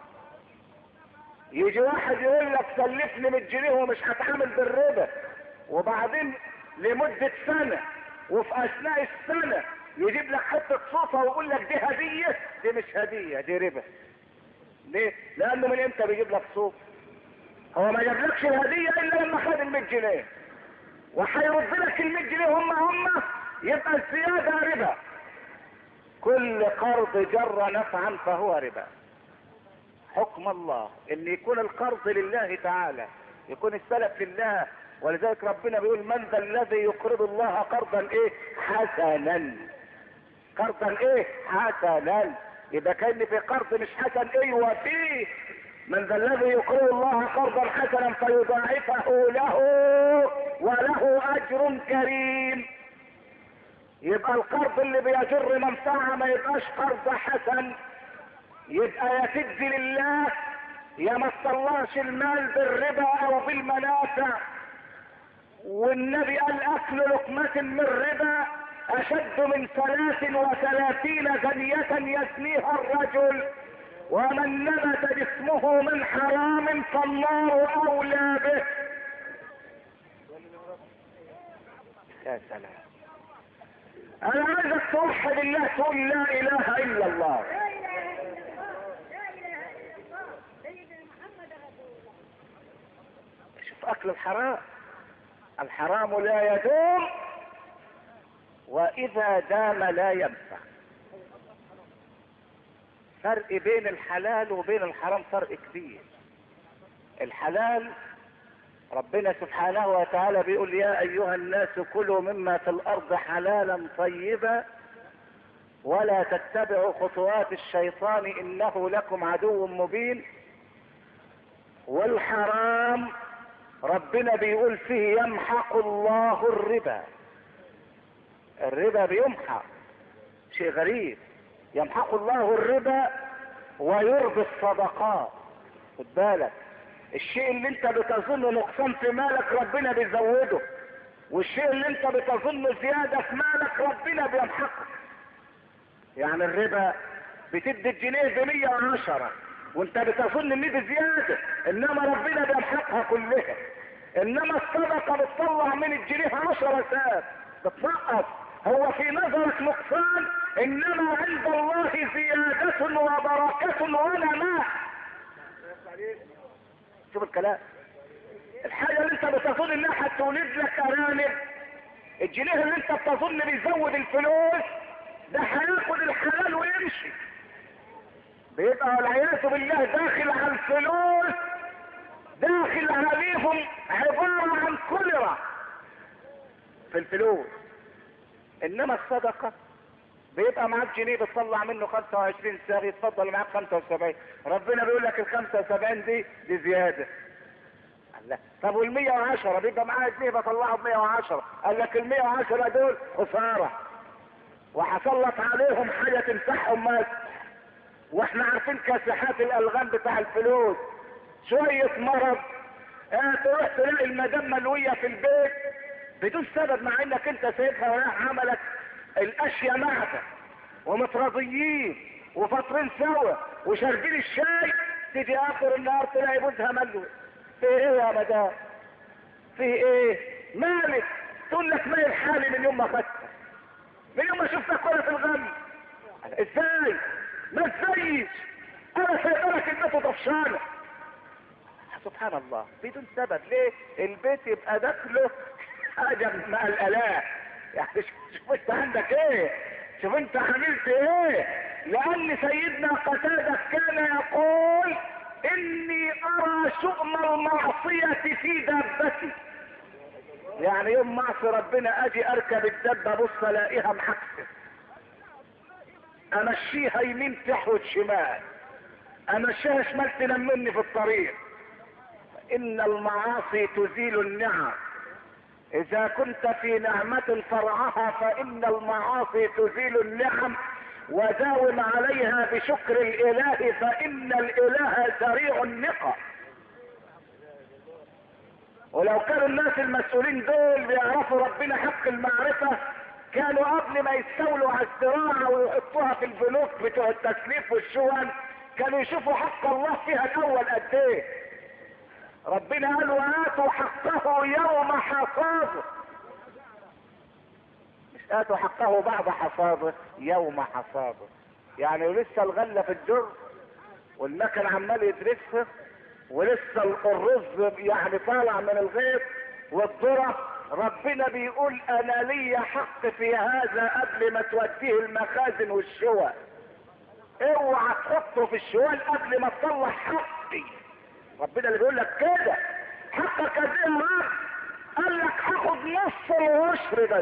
يجي واحد يقول لك سلفني 100 جنيه ومش هتعامل بالربا، وبعدين لمدة سنة وفي اثناء السنة يجيب لك حتة صوفة ويقول لك دي هدية. دي مش هدية، دي ربا. ليه؟ لانه من امتى بيجيب لك صوف؟ هو ما جابلكش الهدية الا لما خد ال100 جنيه، وهيرد لك ال100 جنيه هم يبقى الزيادة ربا. كل قرض جر نفعا فهو ربا. حكم الله ان يكون القرض لله تعالى، يكون السلف لله. ولذلك ربنا بيقول: من ذا الذي يقرض الله قرضا ايه؟ حسنا. قرضا ايه؟ حسنا. يبقى كان في قرض مش حسن، ايوه فيه. من ذا الذي يقرض الله قرضا حسنا فيضاعفه له وله اجر كريم. يبقى القرض اللي بيجر منفعه ما يبقاش قرض حسن، يبقى يا تدي لله يا ما تطلعش المال بالربا او بالمنافع. والنبي قال اكل لقمة من ربا اشد من 33 زنية يزنيها الرجل، ومن نبت جسمه من حرام فالنار اولى به. يا سلام. انا عايزك توحد الله، تقول لا اله الا الله. شوف اكل الحرام، الحرام لا يدوم واذا دام لا ينفع. فرق بين الحلال وبين الحرام فرق كبير. الحلال ربنا سبحانه وتعالى بيقول يا ايها الناس كلوا مما في الارض حلالا طيبا ولا تتبعوا خطوات الشيطان انه لكم عدو مبين. والحرام ربنا بيقول فيه يمحق الله الربا. الربا بيمحق، شيء غريب. يمحق الله الربا ويربي الصدقات. خد بالك، الشيء اللي انت بتظنه نقصان في مالك ربنا بيزوده، والشيء اللي انت بتظنه زيادة في مالك ربنا بيمحقه. يعني الربا بتدي الجنيه ب110 وانت بتظن ان دي زيادة، انما ربنا بيمحقها كلها. انما الصدقة بتطلع من الجنيه 10 ساب بتنقص. هو في نظرك نقصان، انما عند الله زيادة وبركة ونماء. شوف الكلام. الحاجة اللي انت بتظن انها هتولد لك ارانب، الجنيه اللي انت بتظن بيزود الفلوس ده هياخد الحلال ويمشي. بيبقى والعياذ بالله داخل على الفلوس، داخل عليهم عبارة عن كوليرا في الفلوس. انما الصدقة بيبقى معاك جنيه بتطلع منه 25 ساغ، يتفضل معاك 75. ربنا بيقول لك ال75 دي زيادة. الله. طب وال110 بيبقى معاك جنيه بطلعه ب110، قال لك ال110 دول خسارة وحصلت عليهم حاجة تنفعهم مسح. واحنا عارفين كاسحات الالغام بتاع الفلوس، شوية مرض تروح تلاقي المدام ملوية في البيت بدون سبب، مع انك انت سايبها وراح عملك الاشياء معدة ومتراضيين وفاطرين سوا وشاربين الشاي، تيجي اخر النهار تلاقي جوزها ملوي. في ايه يا مدام؟ في ايه؟ مالك؟ تقول لك مال حالي من يوم ما خدتها، من يوم ما شفتك ولا في الغم. ازاي؟ ما تزيش، انا سايبلك البيت وطفشانه. سبحان الله، بدون سبب. ليه؟ البيت يبقى داخله حاجه مع الاله. يعني شوف انت عندك ايه، شوف انت عملت ايه. لان سيدنا قتادة كان يقول اني ارى شؤم المعصية في دابتي. يعني يوم معصي ربنا اجي اركب الدابة بص الاقيها محكسة، امشيها يمين تحوت شمال، امشيها شمال تنمني في الطريق. ان المعاصي تزيل النعم، اذا كنت في نعمة فرعها فان المعاصي تزيل النعم، وداوم عليها بشكر الاله فان الاله سريع النقم. ولو كانوا الناس المسؤولين دول بيعرفوا ربنا حق المعرفة، كانوا قبل ما يستولوا على الزراعة ويحطوها في البنوك بتوع التسليف والشون كانوا يشوفوا حق الله فيها الاول قد ايه. ربنا قال وآتوا حقه يوم حصاده، مش آتوا حقه بعد حصاده، يوم حصاده. يعني لسه الغلة في الجر والمكن عمال يدرسها، ولسه الرز يعني طالع من الغيط والذرة. ربنا بيقول انا لي حق في هذا قبل ما توديه المخازن والشوى. اوعى تحطه في الشوال قبل ما تطلع حقي. ربنا اللي بيقول لك كده، حقك قد ايه يا رب؟ قال لك هاخد نص العشر بس.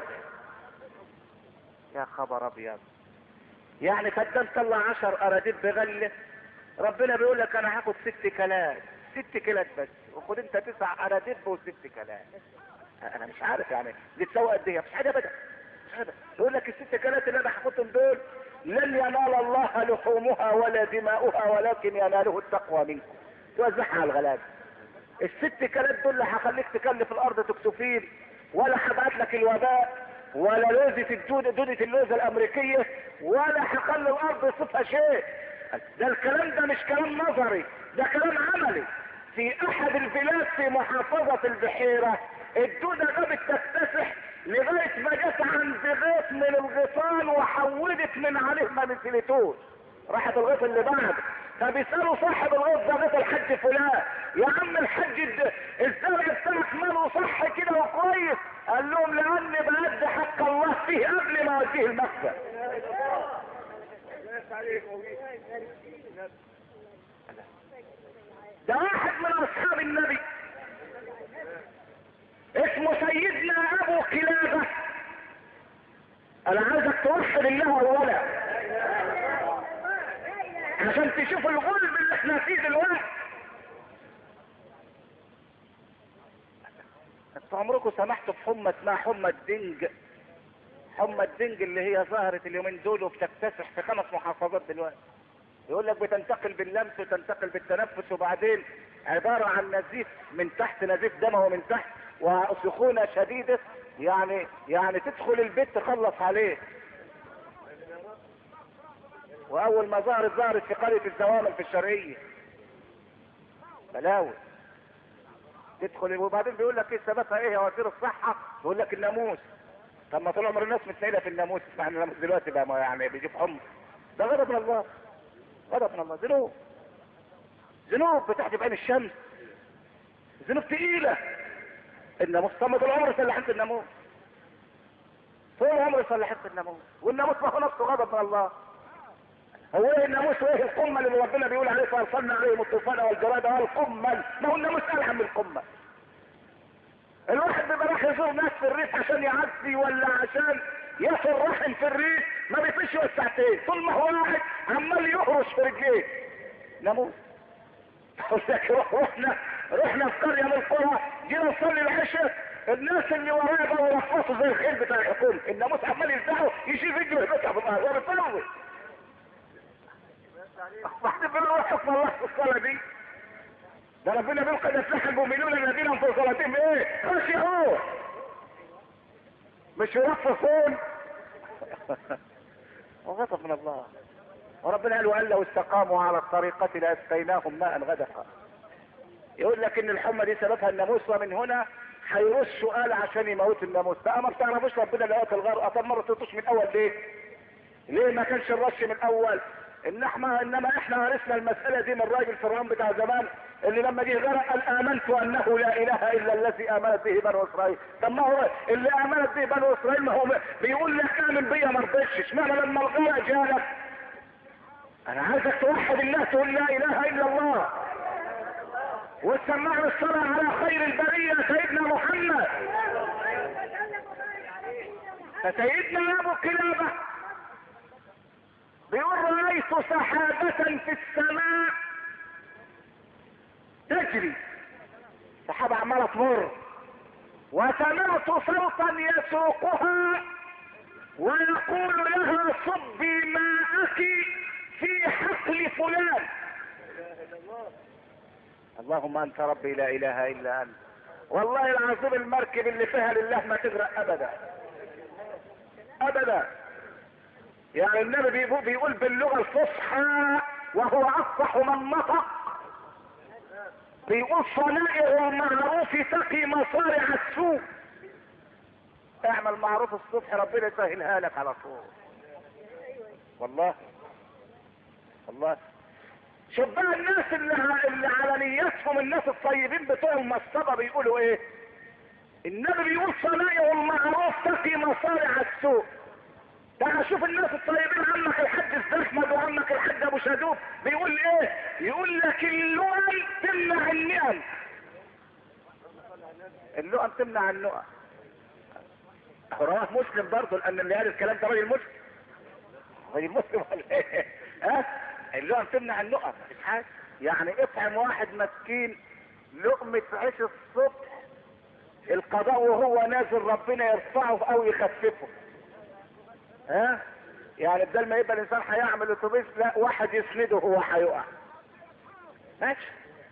يا خبر ابيض، يعني فدان طلع 10 اراضيب بغله، ربنا بيقول لك انا هاخد 6 كيلات، 6 كيلات بس، وخد انت 9 اراضيب و6 كيلات. انا مش عارف يعني دي تساوي قد ايه، مش حاجه ابدا، مش حاجه. يقول لك ال6 كيلات اللي انا هاخدهم دول لن ينال الله لحومها ولا دماؤها ولكن يناله التقوى منكم. توزعها على الغلابه. الست كلات دول لا هخليك تكلف الارض تكسفين، ولا هبعت لك الوباء، ولا لوزة دودة اللوزة الامريكية، ولا هخلي الارض يصفها شيء. ده الكلام ده مش كلام نظري، ده كلام عملي. في احد البلاد في محافظة البحيرة الدودة جابت تكتسح لغاية ما جت عند غيط من الغيطان وحودت من عليه ما نزلتوش، راحت الغيط اللي بعده. فبيسألوا صاحب الغيط ده غيط الحج فلان، يا عم الحج الزرع بتاعك ماله صح كده وكويس؟ قال لهم لاني بأدي حق الله فيه قبل ما اوديه المكتب. ده واحد من اصحاب النبي اسمه سيدنا ابو كلابة. انا عايزك توحد الله اولا عشان تشوف الغلب اللي احنا فيه دلوقتي. انتوا عمركم سمحتوا بحمى اسمها حمى الدنج؟ حمى الدنج اللي هي ظهرت اليومين دول وبتكتسح في 5 محافظات دلوقتي. يقول لك بتنتقل باللمس وتنتقل بالتنفس، وبعدين عبارة عن نزيف من تحت، نزيف دموي من تحت وسخونة شديدة، يعني تدخل البيت تخلص عليه. واول ما ظهرت في قرية الزوامل في الشرقية بلاوي تدخل. وبعدين بيقول لك ايه سببها ايه يا وزير الصحة؟ بيقول لك الناموس. طب ما طول عمر الناس متنيلة في الناموس، اسمع الناموس دلوقتي بقى يعني بيجيب حمى. ده غضب من الله، غضب من الله. ذنوب بتحجب عين الشمس، ذنوب تقيلة. الناموس طب طول عمري صلحت الناموس، طول عمري صلحت الناموس، والناموس ما هو نفسه غضب من الله. هو ايه الناموس وايه القمل اللي ربنا بيقول عليه فارسلنا عليهم الطوفان والجراد والقمل؟ ما هو الناموس الحم من القمل. الواحد بيبقى راح يزور ناس في الريف عشان يعدي ولا عشان يصل رحم في الريف، ما بيفيش ساعتين، طول ما هو قاعد عمال يهرش في رجليه ناموس. رحنا في قريه من القرى، جينا نصلي العشاء، الناس اللي ورايا بقوا يرفصوا زي الخيل بتاع الحكومه، الناموس عمال يفتحوا يشيل رجله ويفتح في الارض وبيطول. بعدين بيقولوا حكم الله في الصلاه دي، ده ربنا بيقول قد افلح المؤمنون الذين هم في صلاتهم ايه؟ خشعوا، مش يرفصون. وغضب من الله. وربنا قال لو استقاموا على الطريقة لاسقيناهم ماء غدقا. يقول لك ان الحمى دي سببها الناموس، ومن هنا هيرشوا آل عشان يموت الناموس. بقى ما بتعرفوش ربنا اللي وقت الغرق؟ طب ما رشتوش من اول ليه؟ ليه ما كانش الرش من اول؟ انما احنا ورثنا المسألة دي من راجل فرعون بتاع زمان اللي لما جه غرق قال امنت انه لا اله الا الذي امنت به بنو اسرائيل. طب ما هو اللي امنت به بنو اسرائيل ما هو بيقول لك امن بيا ما رضيتش، اشمعنى لما الغرق جالك؟ انا عايزك توحد الله، تقول لا اله الا الله وتسمعنا الصلاة على خير البرية سيدنا محمد. فسيدنا ابو كلابة بيقول رأيت سحابة في السماء تجري، سحابة عمالة تمر، وسمعت صوتا يسوقها ويقول لها صبي ماءك في حقل فلان. اللهم انت ربي لا اله الا انت. والله العظيم المركب اللي فيها لله ما تغرق ابدا ابدا. يعني النبي بيقول باللغة الفصحى وهو افصح من نطق، بيقول صنائع المعروف تقي مصارع السوء. اعمل معروف الصبح ربنا يسهلها لك على طول. والله شوف بقى الناس اللي على نيتهم، الناس الطيبين بتوع المصطبة بيقولوا ايه؟ النبي بيقول صنائع المعروف تقي مصارع السوء. تعال شوف الناس الطيبين، عمك الحاج الزحمد وعمك الحاج ابو شادوب بيقول ايه؟ يقول لك اللؤم تمنع النئم. اللؤم تمنع النؤم. رواه مسلم برضه، لان اللي قال الكلام ده راجل مسلم. راجل مسلم ولا ايه؟ ها؟ اللؤم تمنع النؤم، مش حاجه. يعني اطعم واحد مسكين لقمة عيش الصبح، القضاء وهو نازل ربنا يرفعه او يخففه. ها؟ يعني بدل ما يبقى الانسان هيعمل اتوبيس، لا واحد يسنده هو هيقع. ماشي.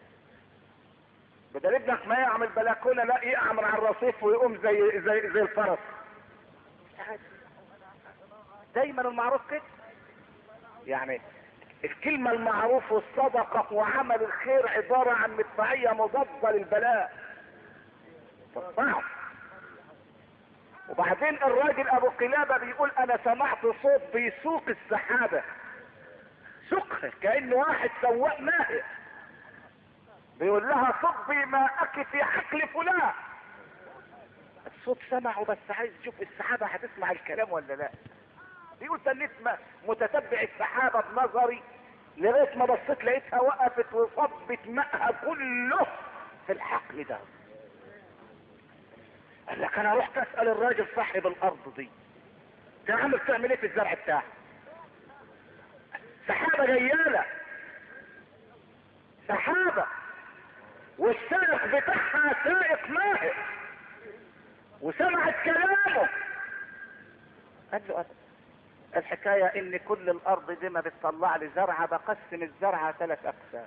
بدل ابنك ما يعمل بلكونه، لا يقع من على الرصيف ويقوم زي الفرس. دايما المعروف كده. يعني الكلمة المعروف والصدقة وعمل الخير عبارة عن مدفعية مضادة للبلاء. تصنعه. وبعدين الراجل ابو قلابة بيقول انا سمعت صوت بيسوق السحابة، سوقها كأنه واحد سواق ماهر بيقول لها صبي ماءك في حقل فلان. الصوت سمعه بس عايز يشوف السحابة هتسمع الكلام ولا لا. بيقول تنيت متتبع السحابة بنظري لغاية ما بصيت لقيتها وقفت وصبت ماءها كله في الحقل ده. قال لك انا رحت اسأل الراجل صاحب الارض دي، يا عم بتعمل ايه في الزرع بتاعك؟ سحابة جيالة، سحابة والسائق بتاعها سائق ماهر وسمعت كلامه. قال له الحكاية ان كل الارض دي ما بتطلع لي زرعة، بقسم الزرعة 3 اقسام.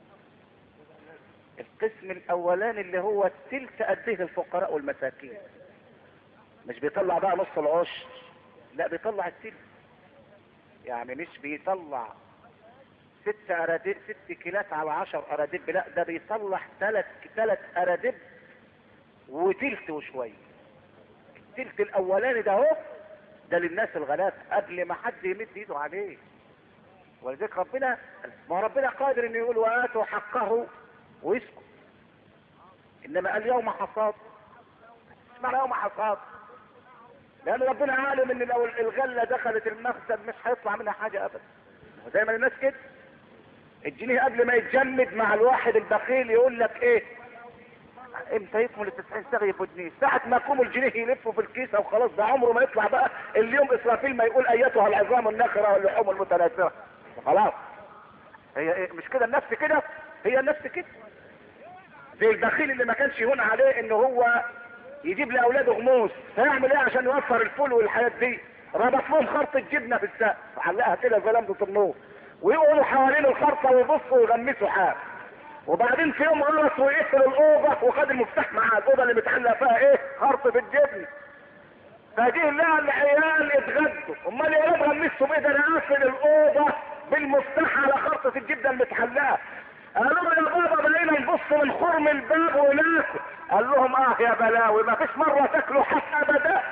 القسم الاولاني اللي هو التلت اديه للفقراء والمساكين، مش بيطلع بقى نص العشر، لا بيطلع التلت. يعني مش بيطلع 6 أراديب 6 كيلات على 10 أراديب، لا ده بيطلع 3 أراديب وتلت وشوية. التلت الاولاني ده اهو ده للناس الغلابة قبل ما حد يمد ايده عليه. ولذلك ربنا، ما ربنا قادر انه يقول واتوا حقه ويسكت، انما قال يوم حصاد. مش معنى يوم حصاد، لان ربنا عالم ان لو الغلة دخلت المخزن مش هيطلع منها حاجة ابدا. ودايما الناس كده، الجنيه قبل ما يتجمد مع الواحد البخيل يقول لك ايه، امتى يكمل 90 ساغ يبقوا جنيه؟ ساعة ما يقوم الجنيه يلفوا في الكيسة وخلاص، ده عمره ما يطلع بقى اليوم اسرافيل ما يقول ايتها العظام الناخرة واللحوم المتناثرة. خلاص. هي ايه مش كده النفس كده؟ هي النفس كده. زي البخيل اللي ما كانش يهون عليه ان هو يجيب لاولاده غموس، فيعمل ايه عشان يوفر الفول والحاجات دي؟ ربط لهم خرطة جبنة في السقف، علقها كده زي لمبة النور، ويقولوا حوالين الخرطة ويبصوا ويغمسوا حاجة. وبعدين في يوم غلط ويقفل الاوضه وخد المفتاح معاه، الاوضه اللي متعلق فيها ايه؟ خرطه الجبن. فجه لها العيال اتغدوا، امال يا ولاد غمسوا بايه؟ ده انا قافل الاوضه بالمفتاح على خرطه الجبنه المتعلقه. قالوا له يا بابا بقينا نبص من خرم الباب وناكل. قال لهم يا بلاوي، ما فيش مره تاكلوا حق ابدا.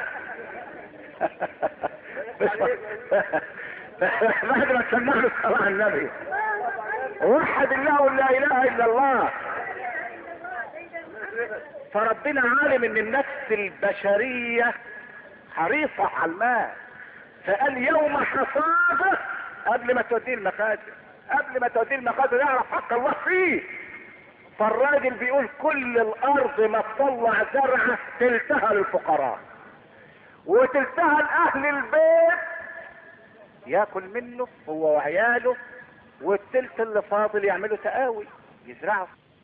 بعد ما سمعنا الصلاه على النبي، وحد الله لا اله الا الله. فربنا عالم ان النفس البشرية حريصة على المال، فقال يوم حصاده قبل ما توديه المخازن، قبل ما توديه المخازن يعرف حق الله فيه. فالراجل بيقول كل الارض ما تطلع زرعة تلتها للفقراء وتلتها لاهل البيت ياكل منه هو وعياله، والتلت اللي فاضل يعملوا تقاوي يزرعوا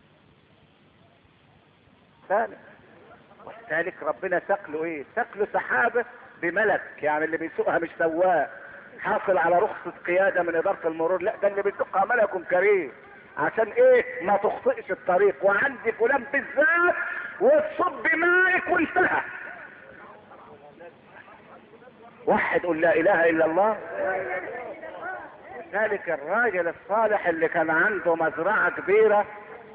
ثالث. والثالث ربنا سقله ايه؟ سقله سحابة بملك، يعني اللي بيسوقها مش سواق حاصل على رخصة قيادة من ادارة المرور، لا ده اللي بيسوقها ملك كريم. عشان ايه؟ ما تخطئش الطريق، وعندي فلان بالذات وتصب مائك وانتهى. وحد قل لا اله الا الله. ذلك الراجل الصالح اللي كان عنده مزرعة كبيرة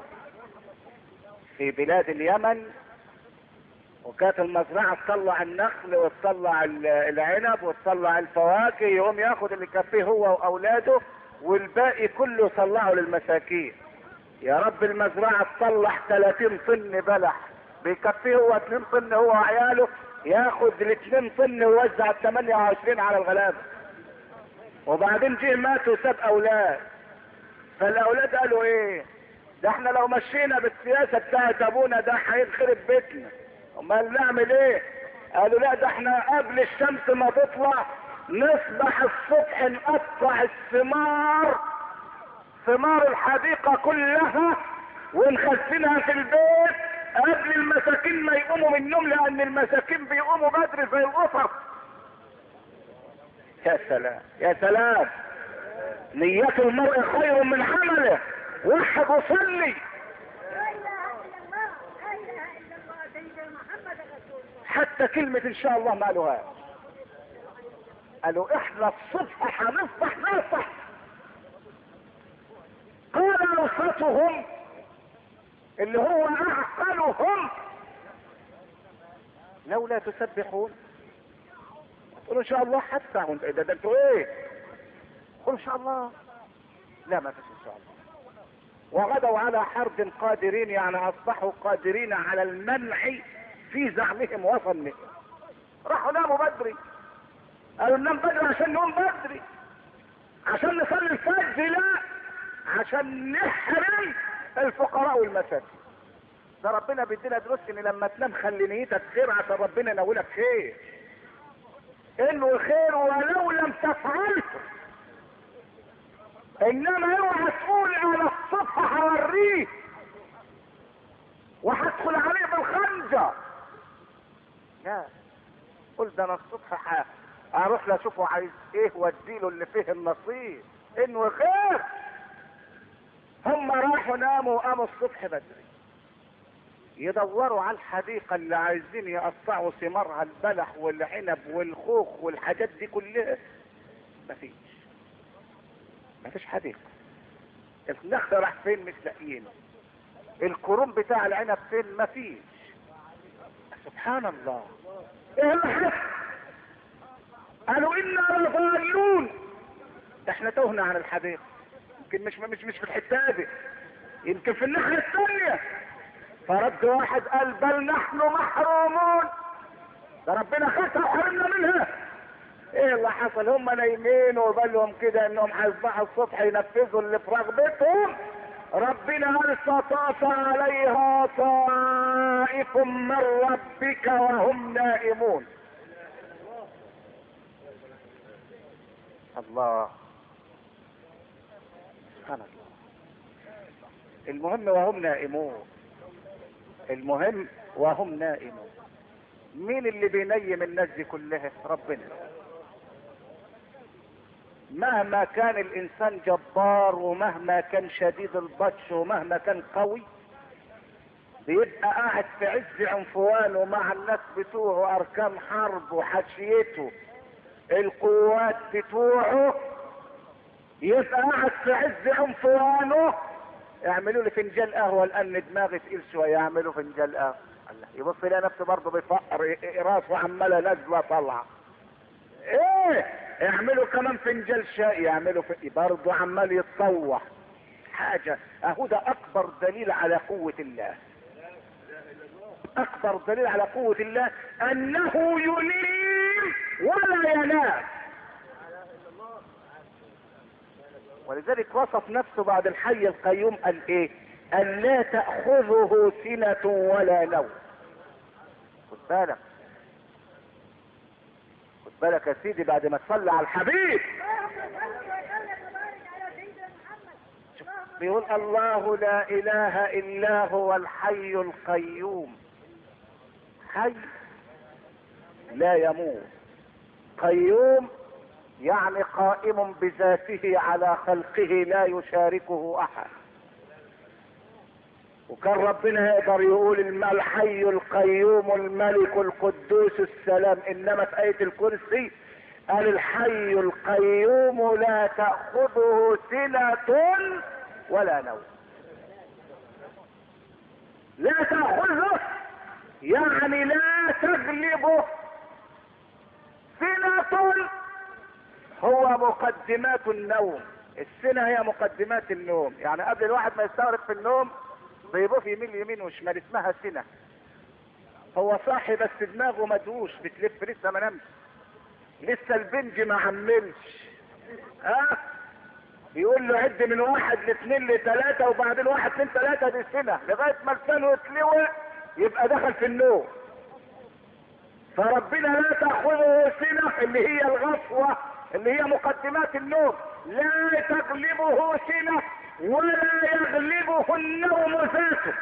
في بلاد اليمن، وكانت المزرعة تطلع النخل وتطلع العنب وتطلع الفواكه، يقوم ياخد اللي يكفيه هو واولاده والباقي كله يطلعه للمساكين. يا رب المزرعة تطلع 30 طن بلح، بيكفيه هو 2 طن هو وعياله، ياخد ال2 طن ويوزع 28 على الغلابة. وبعدين جه مات وساب اولاد، فالاولاد قالوا ايه؟ ده احنا لو مشينا بالسياسة بتاعت ابونا ده هيخرب بيتنا، امال نعمل ايه؟ قالوا لا ده احنا قبل الشمس ما تطلع نصبح الصبح نقطع الثمار، ثمار الحديقة كلها ونخزنها في البيت قبل المساكين ما يقوموا من النوم، لان المساكين بيقوموا بدري زي القطط. يا سلام يا سلام، نية المرء خير من عمله. واحد وصلي حتى كلمة ان شاء الله ما قالوهاش، قالوا احنا الصبح هنصبح نصح. قال اوسطهم اللي هو اعقلهم لولا تسبحون، قولوا ان شاء الله. حتى ده انتوا ايه؟ قولوا ان شاء الله. لا ما فيش ان شاء الله. وغدوا على حرد قادرين، يعني اصبحوا قادرين على المنع في زعمهم وظنهم. راحوا ناموا بدري، قالوا ننام بدري عشان نقوم بدري، عشان نصلي الفجر، لا عشان نحرم الفقراء والمساكين. ده ربنا بيدينا دروس ان لما تنام خلي نيتك خير عشان ربنا ينولك خير، انه خير ولو لم تفعله. انما اوعى تقول انا الصبح هوريه وهدخل عليه بالخنجر، لا، قل ده انا الصبح اروح له اشوفه عايز ايه واديله اللي فيه النصيب، انه خير. هم راحوا ناموا وقاموا الصبح بدري يدوروا على الحديقة اللي عايزين يقطعوا ثمارها، البلح والعنب والخوخ والحاجات دي كلها. مفيش حديقة. النخل راح فين؟ مش لاقيينه. الكروم بتاع العنب فين؟ مفيش. سبحان الله. ايه اللي حصل؟ قالوا انا لضالون، احنا تهنا عن الحديقة. يمكن مش في الحتة دي، يمكن في الناحية الثانية. فرد واحد قال بل نحن محرومون، ده ربنا خدها وحرمنا منها. ايه اللي حصل؟ هم نايمين وبالهم كده انهم هيصبحوا الصبح ينفذوا اللي في رغبتهم. ربنا قال فطاف عليها طائف من ربك وهم نائمون. الله سبحان الله. المهم وهم نائمون، المهم وهم نائمون. مين اللي بينيم الناس دي كلها؟ ربنا. مهما كان الانسان جبار ومهما كان شديد البطش ومهما كان قوي، بيبقى قاعد في عز عنفوانه مع الناس بتوعه، اركان حرب وحاشيته القوات بتوعه، يبقى قاعد في عز عنفوانه. يعملوا لي فنجان قهوه لان دماغي تقيل شويه، يعملوا فنجان قهوه، يبص يلاقي نفسه برضه بيفقر، راسه عماله نازله طالعه. ايه يعملوا كمان فنجان شاي، يعملوا برضه عمال يتطوح حاجه. اهو ده اكبر دليل على قوه الله، اكبر دليل على قوه الله انه ينيم ولا ينام. ولذلك وصف نفسه بعد الحي القيوم قال ايه؟ ان لا تأخذه سنة ولا نوم. خد بالك، خد بالك يا سيدي، بعد ما تصلي على الحبيب بيقول الله لا اله الا هو الحي القيوم. حي لا يموت، قيوم يعني قائم بذاته على خلقه لا يشاركه احد. وكان ربنا يقدر يقول الحي القيوم الملك القدوس السلام، انما في آية الكرسي قال الحي القيوم لا تأخذه سنة ولا نوم. لا تأخذه يعني لا تغلبه سنة، هو مقدمات النوم. السنة هي مقدمات النوم، يعني قبل الواحد ما يستغرق في النوم بيبقى يميل يمين وشمال، اسمها سنة. هو صاحي بس دماغه مدوش بتلف، لسه ما نامش، لسه البنج ما عملش. بيقول له عد من 1 ل2 ل3 وبعدين 1 2 3 دي سنة، لغاية ما لسانه يتلوى يبقى دخل في النوم. فربنا لا تأخذه سنة اللي هي الغفوة اللي هي مقدمات النوم، لا تغلبه سنة ولا يغلبه النوم ذاته.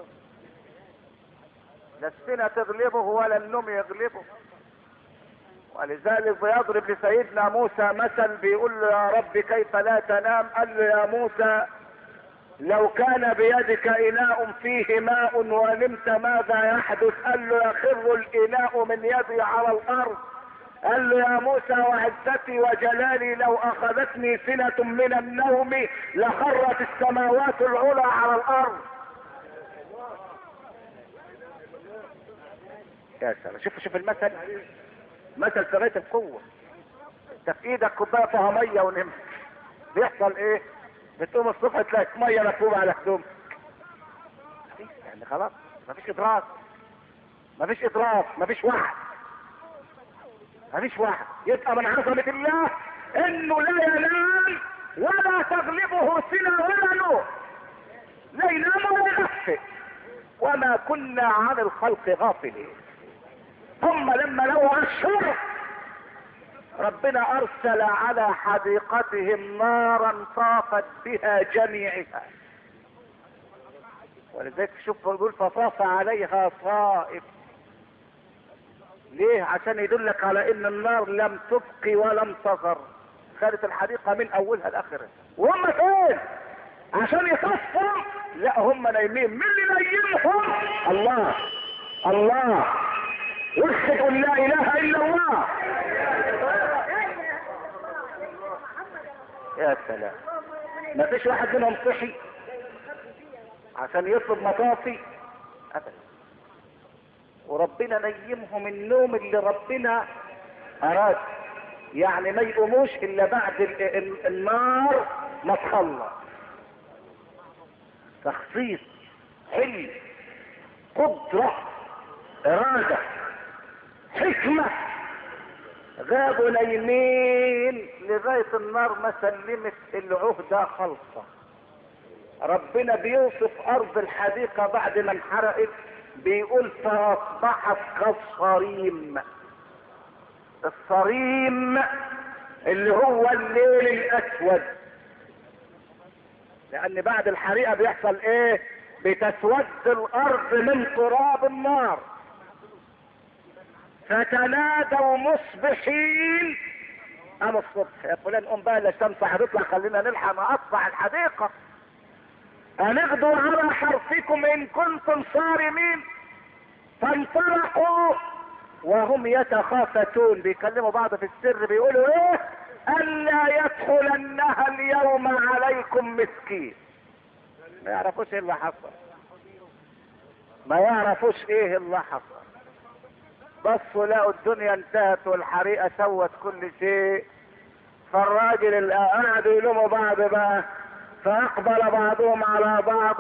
لا السنة تغلبه ولا النوم يغلبه. ولذلك بيضرب لسيدنا موسى مثل، بيقول له يا رب كيف لا تنام؟ قال له يا موسى لو كان بيدك إناء فيه ماء ونمت ماذا يحدث؟ قال له يخر الإناء من يدي على الأرض. قال له يا موسى وعزتي وجلالي لو أخذتني سنة من النوم لخرت السماوات العلى على الأرض. يا سلام، شوف المثل، مثل في غاية القوة. انت في ايدك كوبايه فيها ميه ونمت، بيحصل ايه؟ بتقوم الصبح تلاقي ميه مكتوبه على هدومك. يعني خلاص مفيش ادراك، مفيش ادراك، مفيش وعي، مفيش وعي. يبقى من عظمه الله انه لا ينام ولا تغلبه سنه ولا نوم، لا ينام ولا يغفل، وما كنا عن الخلق غافلين. ثم لما لو الشر ربنا ارسل على حديقتهم نارا طافت بها جميعها. ولذلك شوف يقول فطاف عليها صائب. ليه؟ عشان يدلك على ان النار لم تبقي ولم تذر، خدت الحديقه من اولها لاخرها. وهم فين؟ عشان يصفوا؟ لا، هم نايمين. مين اللي نيمهم؟ الله. الله. وحدوا لا اله الا الله. يا سلام، ما فيش واحد منهم صحي عشان يطلب مطافي ابدا. وربنا نيمهم النوم اللي ربنا اراد، يعني ما يقوموش الا بعد النار ما تخلص. تخصيص، حلم، قدرة، ارادة، حكمة. غابوا نايمين لغاية النار ما سلمت العهدة خلصة. ربنا بيوصف ارض الحديقة بعد ما انحرقت، بيقول فاصبحت كالصريم. الصريم اللي هو الليل الاسود، لان بعد الحريقة بيحصل ايه؟ بتسود الارض من تراب النار. فتنادوا مصبحين، قام الصبح يا فلان قوم بقى الشمس هتطلع خلينا نلحق نقطع الحديقة. هنغدوا على حرثكم ان كنتم صارمين. فانطلقوا وهم يتخافتون، بيكلموا بعض في السر، بيقولوا ايه؟ الا يدخلنها اليوم عليكم مسكين. ما يعرفوش ايه اللي حصل، ما يعرفوش ايه اللي حصل. بصوا لقوا الدنيا انتهت والحريقة سوت كل شيء. فالراجل قعدوا يلوموا بعض بقى، فاقبل بعضهم على بعض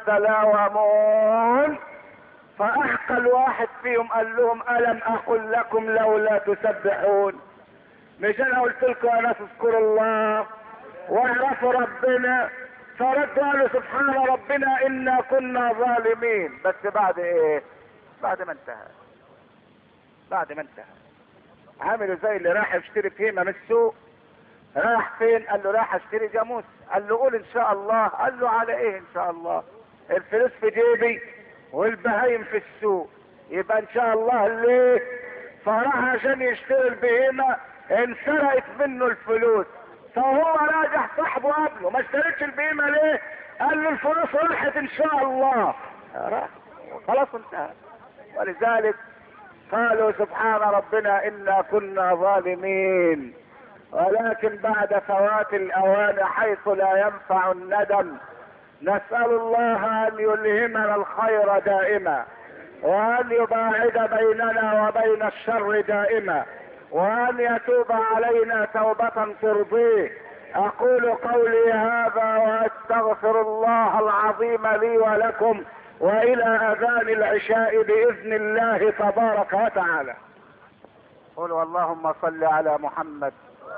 يتلاومون. فاحقى الواحد فيهم قال لهم الم اقل لكم لولا تسبحون؟ مش انا قلت لكم يا ناس اذكروا الله واعرفوا ربنا؟ فردوا قالوا سبحان ربنا انا كنا ظالمين. بس بعد ايه؟ بعد ما انتهى، بعد ما انتهى. عاملوا زي اللي راح يشتري فيمه من السوق. راح فين؟ قال له راح اشتري جاموس. قال له قول ان شاء الله. قال له على ايه ان شاء الله؟ الفلوس في جيبي والبهايم في السوق، يبقى ان شاء الله ليه؟ فراح عشان يشتري البهيمه، انسرقت منه الفلوس. فهو راجع صاحبه قبله، ما اشتريتش البهيمه ليه؟ قال له الفلوس راحت ان شاء الله. راح خلاص انتهى. ولذلك قالوا سبحان ربنا انا كنا ظالمين. ولكن بعد فوات الاوان حيث لا ينفع الندم، نسأل الله ان يلهمنا الخير دائما، وان يباعد بيننا وبين الشر دائما، وان يتوب علينا توبة ترضيه. اقول قولي هذا واستغفر الله العظيم لي ولكم، والى اذان العشاء باذن الله تبارك وتعالى. قولوا اللهم صل على محمد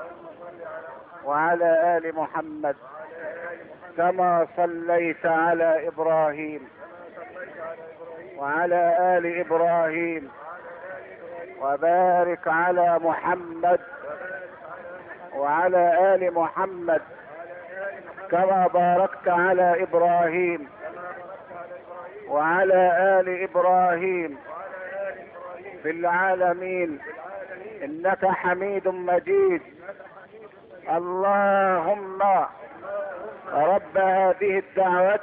وعلى ال محمد كما صليت على ابراهيم وعلى ال ابراهيم، وبارك على محمد وعلى ال محمد كما باركت على ابراهيم وعلى ال ابراهيم في العالمين إنك حميد مجيد. اللهم رب هذه الدعوة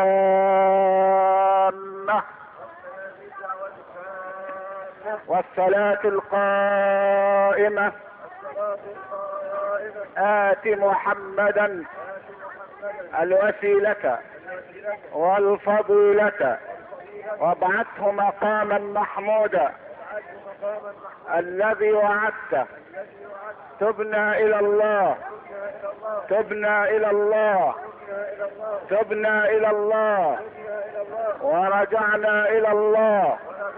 التامة والصلاة القائمة آت محمدا الوسيلة والفضيلة وابعثه مقاما محمودا الذي وعدته. تبنا إلى الله، تبنا إلى الله، تبنا إلى الله، ورجعنا إلى الله،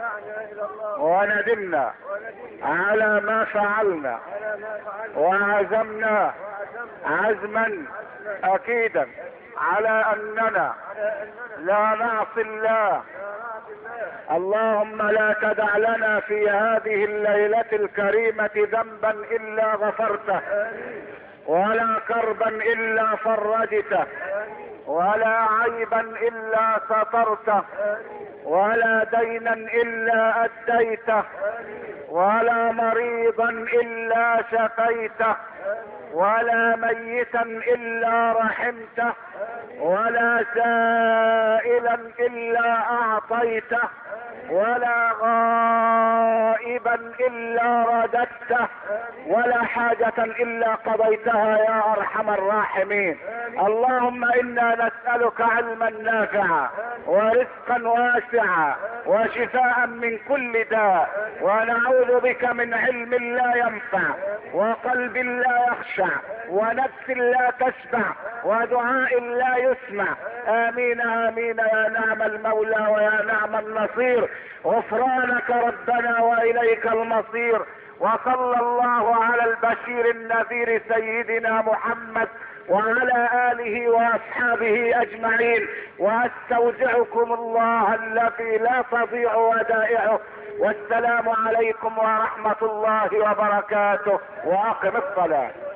وندمنا على ما فعلنا، وعزمنا عزما أكيدا على أننا لا نعصي الله. اللهم لا تدع لنا في هذه الليلة الكريمة ذنبا إلا غفرته، ولا كربا إلا فرجته، ولا عيبا إلا سترته، ولا دينا إلا أديته، ولا مريضا إلا شفيته، ولا ميتا إلا رحمته، ولا سائلا إلا أعطيته، ولا غائبا إلا رددته، ولا حاجة إلا قضيتها يا أرحم الراحمين. اللهم إنا نسألك علما نافعا ورزقا واسعا وشفاء من كل داء، ونعوذ بك من علم لا ينفع وقلب لا يخشع ونفس لا تشبع ودعاء لا يسمع. آمين آمين يا نعم المولى ويا نعم النصير. غفرانك ربنا وإليك المصير. وصلى الله على البشير النذير سيدنا محمد وعلى آله وأصحابه أجمعين، وأستودعكم الله الذي لا تضيع ودائعه. والسلام عليكم ورحمة الله وبركاته. وأقم الصلاة.